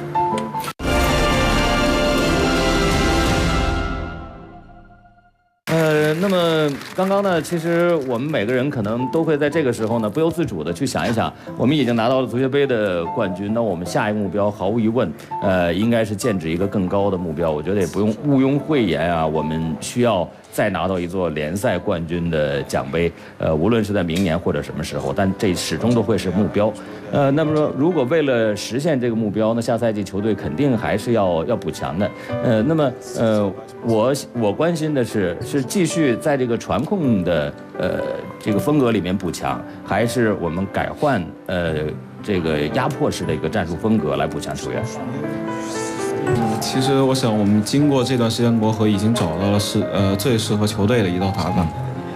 那么刚刚呢，其实我们每个人可能都会在这个时候呢，不由自主的去想一想，我们已经拿到了足协杯的冠军，那我们下一个目标毫无疑问，应该是建制一个更高的目标。我觉得也不用毋庸讳言啊，我们需要再拿到一座联赛冠军的奖杯，无论是在明年或者什么时候，但这始终都会是目标。那么说，如果为了实现这个目标，那下赛季球队肯定还是要补强的。那么我关心的是继续在这个传控的这个风格里面补强，还是我们改换这个压迫式的一个战术风格来补强球员？ 其实我想，我们经过这段时间磨合，已经找到了最适合球队的一套打法。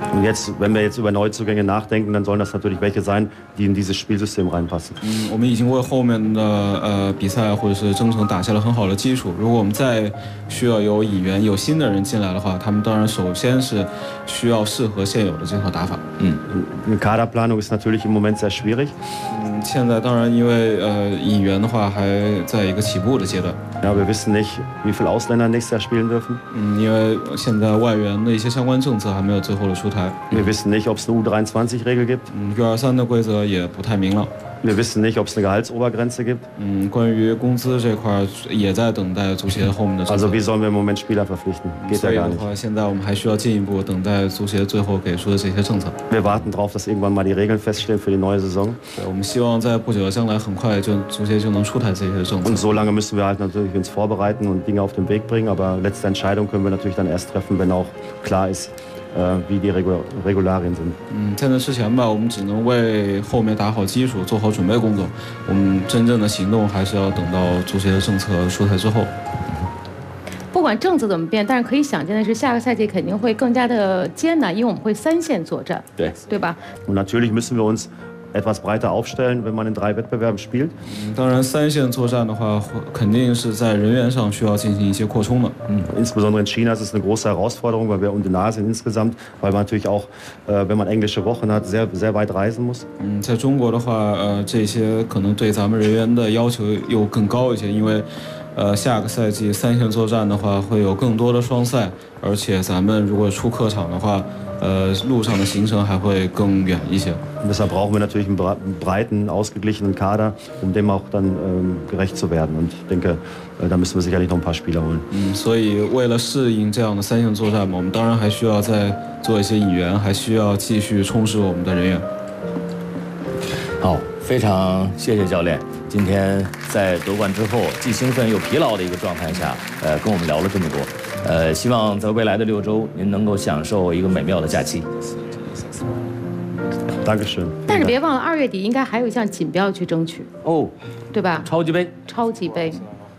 Und jetzt, wenn wir jetzt über Neuzugänge nachdenken, dann sollen das natürlich welche sein, die in dieses Spielsystem reinpassen. 我们已经为后面的比赛或者是征程打下了很好的基础。如果我们再需要有引援、有新的人进来的话，他们当然首先是需要适合现有的这套打法。 Kaderplanung ist natürlich im Moment sehr schwierig. 现在当然因为引援的话还在一个起步的阶段。 Ja, wir wissen nicht, wie viele Ausländer nächstes Jahr spielen dürfen. 因为现在外援的一些相关政策还没有最后的出台。 Wir wissen nicht, ob es eine U23-Regel gibt. U23的规则也不太明朗。 Wir wissen nicht, ob es eine Gehaltsobergrenze gibt. 关于工资这块也在等待足协后面的政策。 Also wie sollen wir im Moment Spieler verpflichten? Geht ja gar nicht. 现在我们还需要进一步等待足协最后给出的这些政策。 Wir warten darauf, dass irgendwann mal die Regeln feststehen für die neue Saison. 我们希望在不久的将来很快就足协就能出台这些政策。 Und so lange müssen wir halt natürlich uns vorbereiten und Dinge auf den Weg bringen. Aber letzte Entscheidung können wir natürlich dann erst treffen, wenn auch klar ist, wie die Regularien sind. 在那之前吧，我们只能为后面打好基础，做好准备工作。我们真正的行动还是要等到足协的政策出台之后。 不管政策怎么变，但是可以想见的是，下个赛季肯定会更加的艰难，因为我们会3线作战，对吧？ Und natürlich müssen wir uns etwas breiter aufstellen, wenn man in 3 Wettbewerben spielt. 当然，3线作战的话，肯定是在人员上需要进行一些扩充的。 Insbesondere in China ist es eine große Herausforderung, weil wir und in Asien insgesamt, weil man natürlich auch, wenn man englische Wochen hat, sehr, sehr weit reisen muss. 在中国的话，这些可能对咱们人员的要求又更高一些，因为。下个赛季3线作战的话，会有更多的双赛，而且咱们如果出客场的话，路上的行程还会更远一些。 Deshalb brauchen wir natürlich einen breiten, ausgeglichenen Kader, um dem auch dann gerecht zu werden. Und ich denke, da müssen wir sicherlich noch ein paar Spieler holen. 所以为了适应这样的3线作战嘛，我们当然还需要再做一些引援，还需要继续充实我们的人员。 好，非常谢谢教练。 今天在夺冠之后，既兴奋又疲劳的一个状态下，跟我们聊了这么多，希望在未来的6周，您能够享受一个美妙的假期。 Dankeschön。 但是别忘了2月底应该还有一项锦标去争取哦， 对吧？ 超级杯。 超级杯。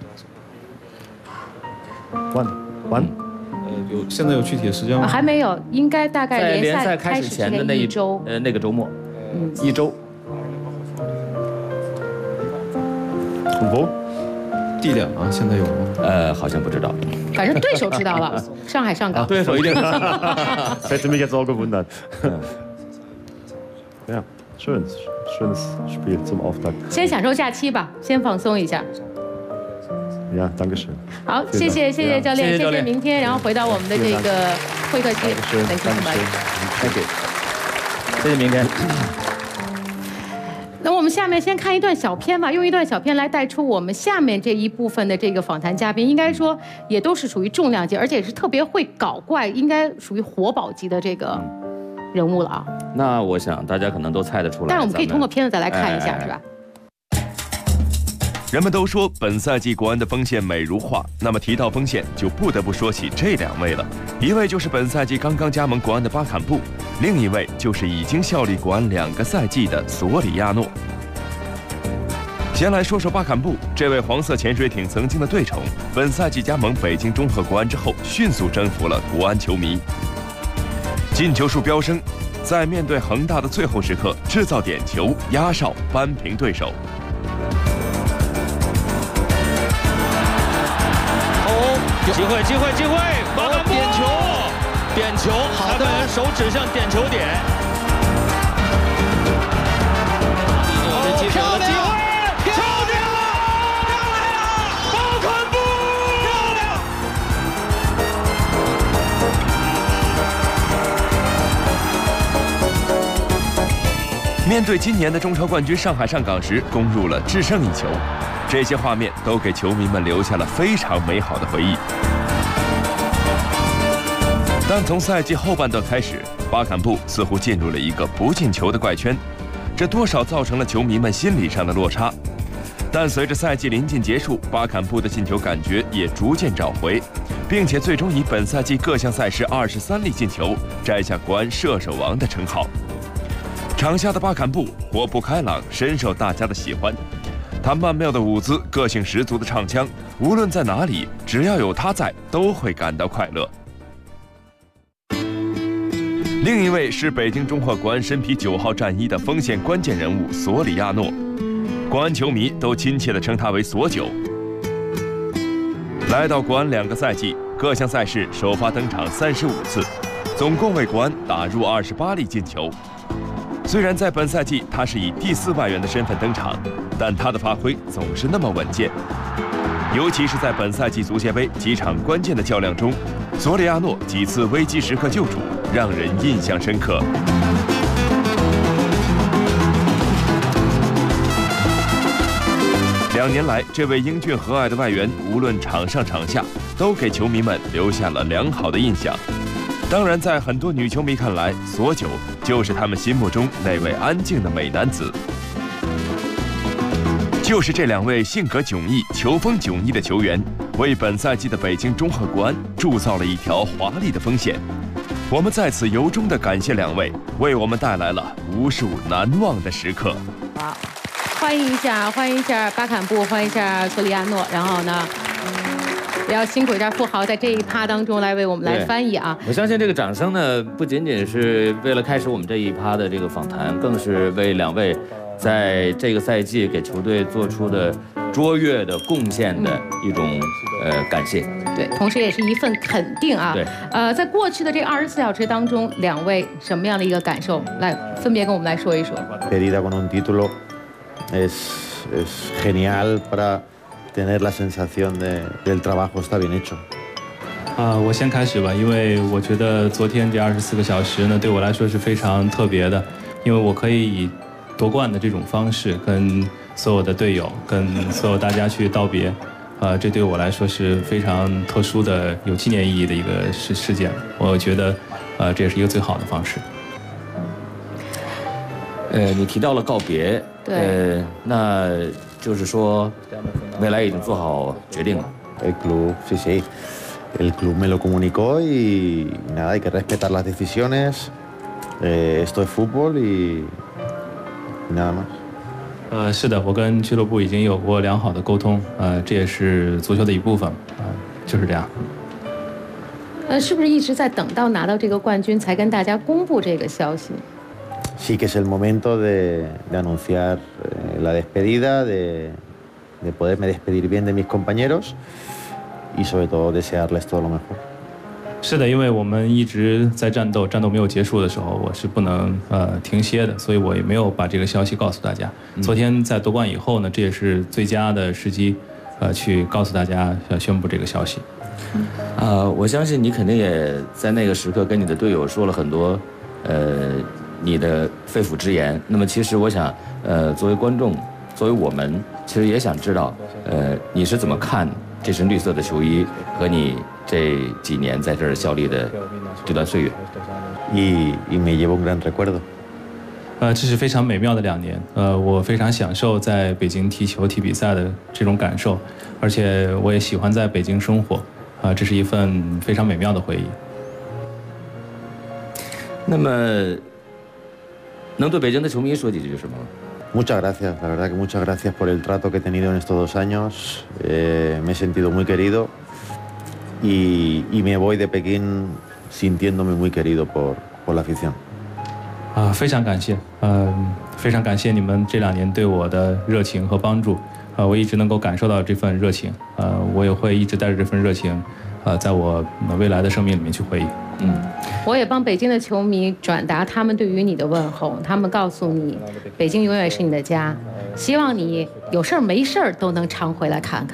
完。 现在有具体的时间吗？ 还没有，应该大概联赛开始前的那一周，那个周末，1周。 地点呢？现在有吗？ 好像不知道。 反正对手知道了，上海上港。 对手一定知道。 Hätte mich jetzt auch gewundert. Ja, schönes Spiel zum Auftakt. 先享受假期吧，先放松一下。 Ja, danke schön. 好，谢谢教练，谢谢明天，然后回到我们的这个会客厅。 Thank you。谢谢明天。 那我们下面先看一段小片吧，用一段小片来带出我们下面这一部分的这个访谈嘉宾，应该说也都是属于重量级，而且是特别会搞怪，应该属于活宝级的这个人物了啊。 那我想大家可能都猜得出来， 但是我们可以通过片子再来看一下，是吧？ 人们都说本赛季国安的锋线美如画，那么提到锋线，就不得不说起这2位了。一位就是本赛季刚刚加盟国安的巴坎布，另一位就是已经效力国安2个赛季的索里亚诺。先来说说巴坎布，这位黄色潜水艇曾经的对手，本赛季加盟北京中赫国安之后，迅速征服了国安球迷，进球数飙升，在面对恒大的最后时刻制造点球，压哨扳平对手。 机会！巴坎布点球，好的，手指向点球点。漂亮！漂亮！巴坎布！漂亮！ 面对今年的中超冠军上海上港时，攻入了制胜一球。 这些画面都给球迷们留下了非常美好的回忆。但从赛季后半段开始，巴坎布似乎进入了一个不进球的怪圈，这多少造成了球迷们心理上的落差。但随着赛季临近结束，巴坎布的进球感觉也逐渐找回，并且最终以本赛季各项赛事23粒进球，摘下国安射手王的称号。场下的巴坎布活泼开朗，深受大家的喜欢。 他曼妙的舞姿，个性十足的唱腔，无论在哪里，只要有他在，都会感到快乐。 另一位是北京中赫国安身披9号战衣的锋线关键人物索里亚诺，国安球迷都亲切地称他为索九。来到国安2个赛季，各项赛事首发登场35次，总共为国安打入28粒进球。虽然在本赛季他是以第4外援的身份登场，但他的发挥总是那么稳健。尤其是在本赛季足协杯几场关键的较量中，索里亚诺几次危机时刻救主，让人印象深刻。2年来，这位英俊和蔼的外援，无论场上场下，都给球迷们留下了良好的印象。当然，在很多女球迷看来，索九就是他们心目中那位安静的美男子。就是这2位性格迥异、球风迥异的球员，为本赛季的北京中赫国安铸造了一条华丽的锋线。我们在此由衷地感谢2位，为我们带来了无数难忘的时刻。 好，欢迎一下巴坎布，欢迎一下索里亚诺，然后呢，也要辛苦一下富豪在这一趴当中来为我们来翻译啊。 我相信这个掌声呢，不仅仅是为了开始我们这一趴的这个访谈，更是为2位在这个赛季给球队做出的卓越的贡献的一种感谢。 对，同时也是一份肯定啊。 对。 在过去的这24小时当中，2位什么样的一个感受？来，分别跟我们来说一说。 Pedida con un título es genial para tener la sensación del trabajo está bien hecho。 我先开始吧，因为我觉得昨天这24个小时呢，对我来说是非常特别的，因为我可以以夺冠的这种方式跟所有的队友、跟所有大家去道别，这对我来说是非常特殊的、有纪念意义的一个事件。我觉得，这也是一个最好的方式。 你提到了告别， 对， 那就是说，未来已经做好决定了。 El club, sí, sí. El club me lo comunicó y nada, hay que respetar las decisiones. Esto es fútbol y nada más。 是的，我跟俱乐部已经有过良好的沟通，这也是足球的一部分，就是这样。 是不是一直在等到拿到这个冠军才跟大家公布这个消息 ？Sí que es el momento de anunciar la despedida, de poderme despedir bien de mis compañeros y sobre todo desearles todo lo mejor。 是的，因为我们一直在战斗，战斗没有结束的时候，我是不能停歇的，所以我也没有把这个消息告诉大家。昨天在夺冠以后呢，这也是最佳的时机，去告诉大家宣布这个消息。 我相信你肯定也在那个时刻跟你的队友说了很多，你的肺腑之言。那么其实我想，作为观众，作为我们，其实也想知道，你是怎么看这身绿色的球衣和你这几年在这儿效力的这段岁月。 y me llevo un gran recuerdo。 这是非常美妙的2年。我非常享受在北京踢球、踢比赛的这种感受，而且我也喜欢在北京生活。这是一份非常美妙的回忆。 那么，能对北京的球迷说几句什么 ？Muchas gracias, la verdad que muchas gracias por el trato que he tenido en estos 2 años. Me he sentido muy querido y me voy de Pekín sintiéndome muy querido por la afición. 非常感谢，非常感谢你们这2年对我的热情和帮助。我一直能够感受到这份热情，我也会一直带着这份热情，在我未来的生命里面去回忆。 我也帮北京的球迷转达他们对于你的问候，他们告诉你，北京永远是你的家，希望你有事儿没事儿都能常回来看看。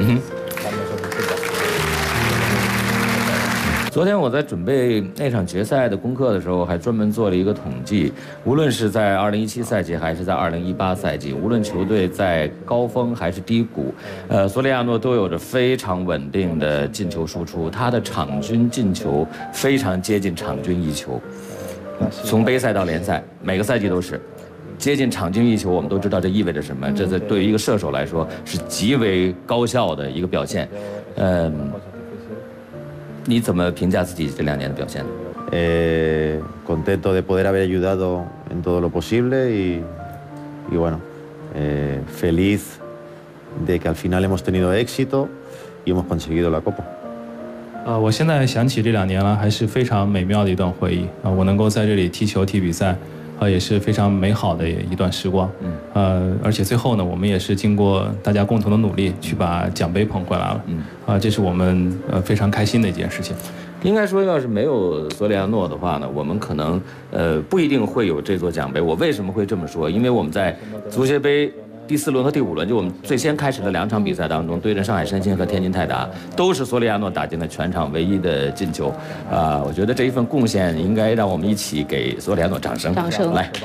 昨天我在准备那场决赛的功课的时候，还专门做了一个统计。无论是在2017赛季还是在2018赛季，无论球队在高峰还是低谷，索里亚诺都有着非常稳定的进球输出，他的场均进球非常接近场均1球。从杯赛到联赛，每个赛季都是接近场均1球。我们都知道这意味着什么？这对于一个射手来说是极为高效的一个表现。你怎么评价自己这2年的表现呢 ？Contento de poder haber ayudado en todo lo posible y bueno, feliz de que al final hemos tenido éxito y hemos conseguido la copa。 我现在想起这2年了，还是非常美妙的一段回忆啊！我能够在这里踢球、踢比赛，也是非常美好的一段时光。而且最后呢，我们也是经过大家共同的努力，去把奖杯捧回来了。这是我们非常开心的一件事情。 应该说，要是没有索里亚诺的话呢，我们可能不一定会有这座奖杯。我为什么会这么说？因为我们在足协杯第4轮和第5轮，就我们最先开始的2场比赛当中，对阵上海申鑫和天津泰达，都是索里亚诺打进了全场唯一的进球。我觉得这一份贡献应该让我们一起给索里亚诺掌声。 掌声来。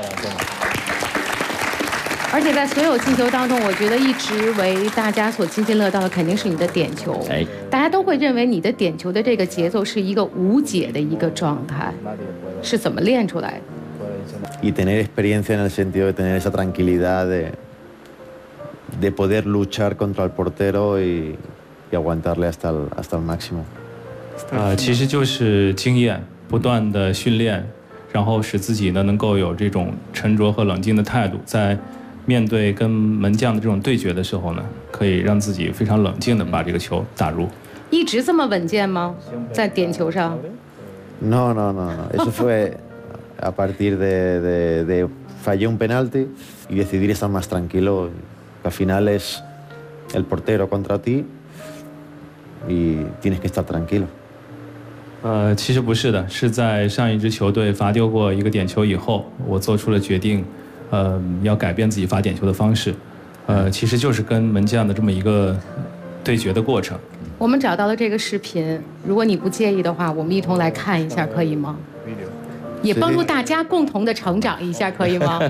而且在所有进球当中，我觉得一直为大家所津津乐道的肯定是你的点球。大家都会认为你的点球的这个节奏是一个无解的一个状态，是怎么练出来的 ？Y tener experiencia en el sentido de tener esa tranquilidad de poder luchar contra el portero y aguantarle hasta el máximo。 其实就是经验，不断的训练，然后使自己呢能够有这种沉着和冷静的态度，在面对跟门将的这种对决的时候呢，可以让自己非常冷静的把这个球打入。 一直这么稳健吗？在点球上 ？No, eso fue a partir de fallé un penalti y decidí estar más tranquilo. Al final es el portero contra ti y tienes que estar tranquilo。 其实不是的，是在上一支球队罚丢过一个点球以后，我做出了决定。要改变自己罚点球的方式，其实就是跟门将的这么一个对决的过程。 我们找到了这个视频，如果你不介意的话，我们一同来看一下，可以吗？也帮助大家共同的成长一下，可以吗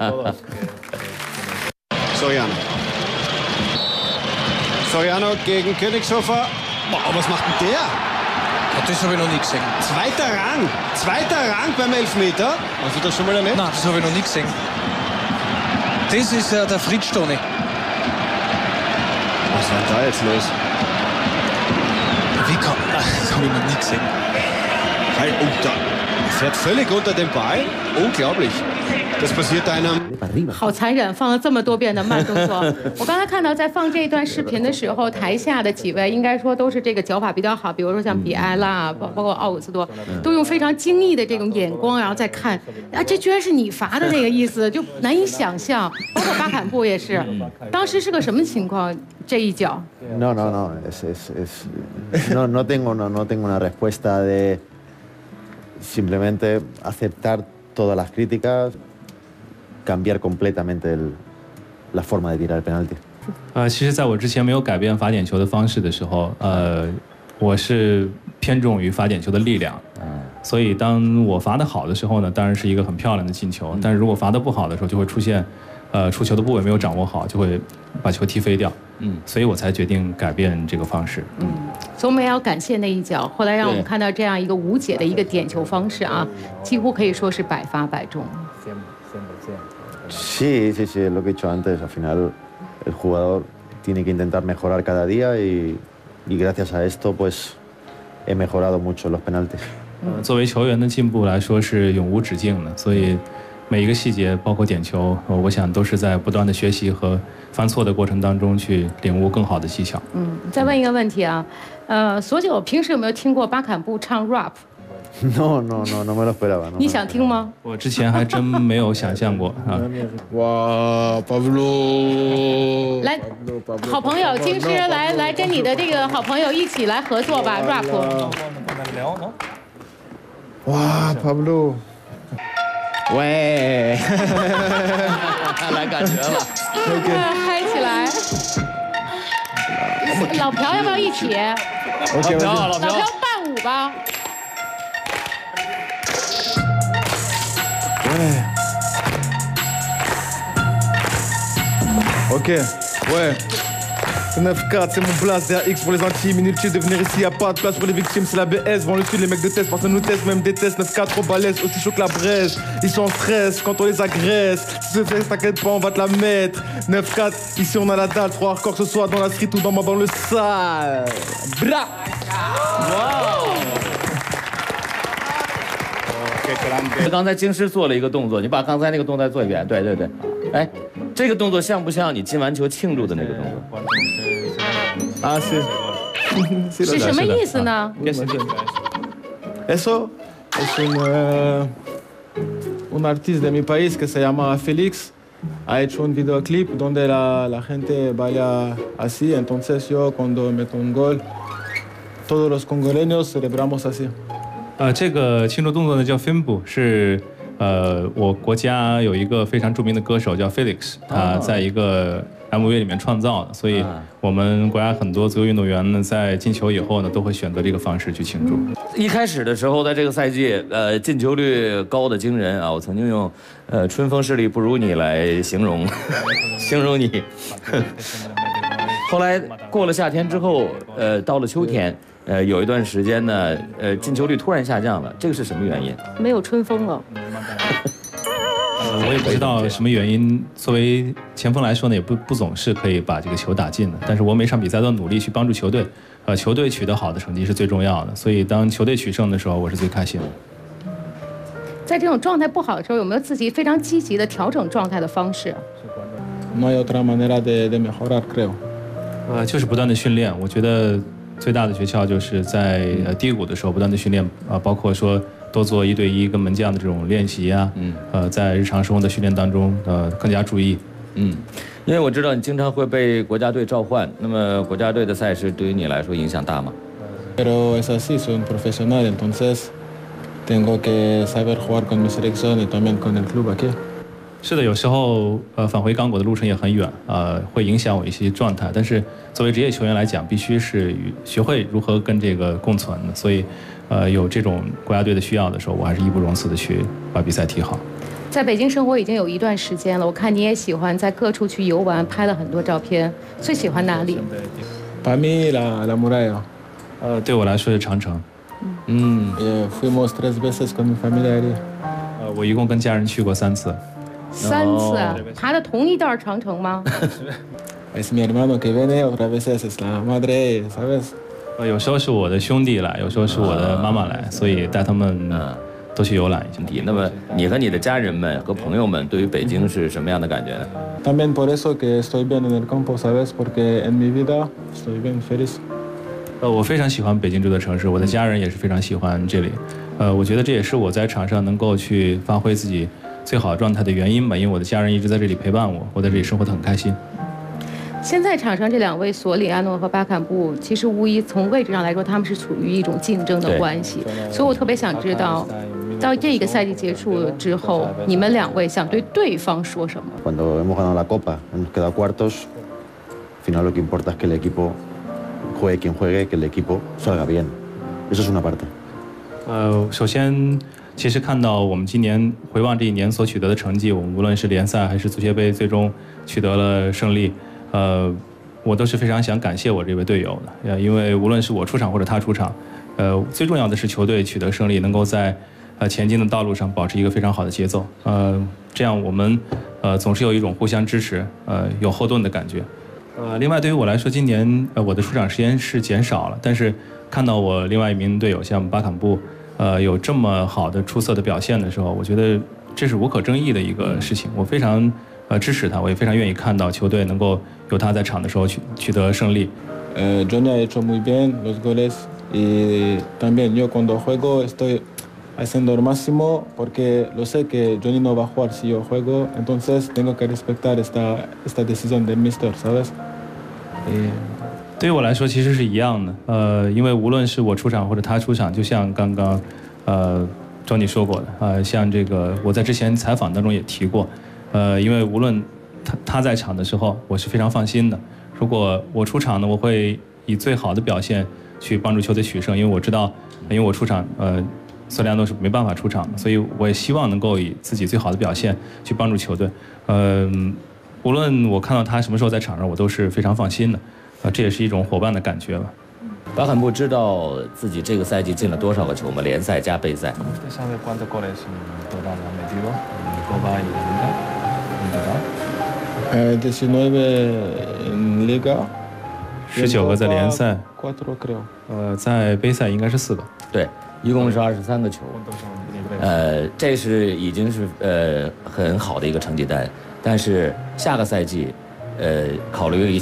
？Soriano gegen Königshofer. Wow, was macht denn der? Das habe ich noch nie gesehen. Zweiter Rang beim Elfmeter. Hast du das schon mal erlebt? Nein, das habe ich noch nie gesehen. Das ist der Fritz Stoni. Was war da jetzt los? Wie kann man das? Das habe ich noch nie gesehen. Halt unter. Er fährt völlig unter den Ball. Unglaublich. Das passiert einem. 好残忍，放了这么多遍的慢动作。我刚才看到在放这一段视频的时候，台下的几位应该说都是这个脚法比较好，比如说像比埃拉，包括奥古斯多，都用非常精益的这种眼光，然后再看，这居然是你罚的那个意思，就难以想象。包括巴坎布也是，当时是个什么情况？这一脚 ？No, no tengo una respuesta de simplemente aceptar todas las críticas, cambiar completamente la forma de tirar el penalti。 其实在我之前没有改变罚点球的方式的时候，我是偏重于罚点球的力量。所以当我罚得好的时候呢，当然是一个很漂亮的进球。但是如果罚得不好的时候，就会出现，出球的部位没有掌握好，就会把球踢飞掉。所以我才决定改变这个方式。 所以我们也要感谢那一脚，后来让我们看到这样一个无解的一个点球方式啊，几乎可以说是百发百中。 Sí, lo que he dicho antes. Al final, el jugador tiene que intentar mejorar cada día y gracias a esto, pues, he mejorado mucho los penaltis。 作为球员的进步来说是永无止境的，所以每一个细节，包括点球，我想都是在不断的学习和犯错的过程当中去领悟更好的技巧。 再问一个问题啊，索九平时有没有听过巴坎布唱 rap？No me lo esperaba。 你想听吗？ 我之前还真没有想象过啊。 哇 ，Pablo！ 来，好朋友京师，来跟你的这个好朋友一起来合作吧 ，rap。 哇 ，Pablo！ 喂， 来感觉了， 嗨起来！老朴要不要一起？老朴伴舞吧。 Ok, ouais. 9-4, c'est mon blast, c'est X pour les Antilles. Inutile de venir ici, y'a pas de place pour les victimes, c'est la BS. Vont le sud, les mecs de test, personne nous teste, même déteste. 9-4, trop balèze, aussi chaud que la braise. Ils sont en stress quand on les agresse. Si ce fait, t'inquiète pas, on va te la mettre. 9-4, ici on a la dalle, trop hardcore que ce soit dans la street ou dans le sale. Bra! Wow! 刚才京师做了一个动作，你把刚才那个动作做一遍。对对对，哎，这个动作像不像你进完球庆祝的那个动作？啊，是。 Sí, 是什么意思呢？ Eso es un artista de mi país que se llama Félix. Ha hecho un videoclip donde la gente baila así. Entonces yo cuando meto un gol, todos los congoleños celebramos así. 这个庆祝动作呢叫 Fimbu， 是我国家有一个非常著名的歌手叫 Felix， 他在一个 MV 里面创造的，所以我们国家很多足球运动员呢，在进球以后呢，都会选择这个方式去庆祝。 一开始的时候，在这个赛季，进球率高的惊人啊！我曾经用春风势力不如你来形容形容你。后来过了夏天之后，到了秋天，有一段时间呢，进球率突然下降了，这个是什么原因？ 没有春风了。 我也不知道什么原因。作为前锋来说呢，也不总是可以把这个球打进的。但是我每场比赛都努力去帮助球队，球队取得好的成绩是最重要的。所以当球队取胜的时候，我是最开心的。 在这种状态不好的时候，有没有自己非常积极的调整状态的方式 ？No hay otra manera de mejorar, creo. 就是不断的训练。我觉得最大的诀窍就是在低谷的时候不断的训练包括说多做1对1跟门将的这种练习啊，在日常生活的训练当中更加注意。 因为我知道你经常会被国家队召唤，那么国家队的赛事对于你来说影响大吗？ Pero es así, soy un profesional, entonces tengo que saber jugar con mi selección y también con el club aquí. 是的，有时候返回刚果的路程也很远，会影响我一些状态。但是作为职业球员来讲，必须是学会如何跟这个共存的。所以，有这种国家队的需要的时候，我还是义不容辞的去把比赛踢好。 在北京生活已经有一段时间了，我看你也喜欢在各处去游玩，拍了很多照片。最喜欢哪里？ Para mí la muralla. 对我来说是长城。 Fuimos 3 veces con mi familia allí. 我一共跟家人去过3次。 3次啊，爬的同一段长城吗？ Es mi hermano que viene, otras veces es la madre, ¿sabes? 有时候是我的兄弟来，有时候是我的妈妈来，所以带他们都去游览一下。 那么你和你的家人们和朋友们对于北京是什么样的感觉呢？ También por eso que estoy bien en el campo, ¿sabes? Porque en mi vida estoy bien feliz. 我非常喜欢北京这座城市，我的家人也是非常喜欢这里。我觉得这也是我在场上能够去发挥自己 最好状态的原因吧，因为我的家人一直在这里陪伴我，我在这里生活得很开心。 现在场上这2位索里阿诺和巴坎布，其实无疑从位置上来说，他们是处于一种竞争的关系。所以我特别想知道，到这个赛季结束之后，你们2位想对对方说什么 ？Cuando hemos ganado la Copa, hemos quedado cuartos. Al final lo que importa es que el equipo juegue quien juegue, que el equipo salga bien. Eso es una parte. 首先，其实看到我们今年回望这一年所取得的成绩，我们无论是联赛还是足协杯，最终取得了胜利。我都是非常想感谢我这位队友的，因为无论是我出场或者他出场，最重要的是球队取得胜利，能够在前进的道路上保持一个非常好的节奏。这样我们总是有一种互相支持，有后盾的感觉。另外对于我来说，今年我的出场时间是减少了，但是看到我另外一名队友像巴坎布，有这么好的出色的表现的时候，我觉得这是无可争议的一个事情。我非常支持他，我也非常愿意看到球队能够有他在场的时候取得胜利。 Johnny ha hecho muy bien los goles y también yo cuando juego estoy haciendo el máximo porque lo sé que Johnny no va a jugar si yo juego, entonces tengo que respetar esta decisión del mister, ¿sabes? 对于我来说其实是一样的，因为无论是我出场或者他出场，就像刚刚Johnny说过的，像这个我在之前采访当中也提过，因为无论他在场的时候，我是非常放心的。如果我出场呢，我会以最好的表现去帮助球队取胜，因为我知道，因为我出场，索里亚诺是没办法出场的，所以我也希望能够以自己最好的表现去帮助球队。无论我看到他什么时候在场上，我都是非常放心的。这也是一种伙伴的感觉吧。 巴坎布知道自己这个赛季进了多少个球吗？联赛加杯赛。 19个在联赛，在杯赛应该是4个。 对，一共是23个球。这是已经是很好的一个成绩单，但是下个赛季，考虑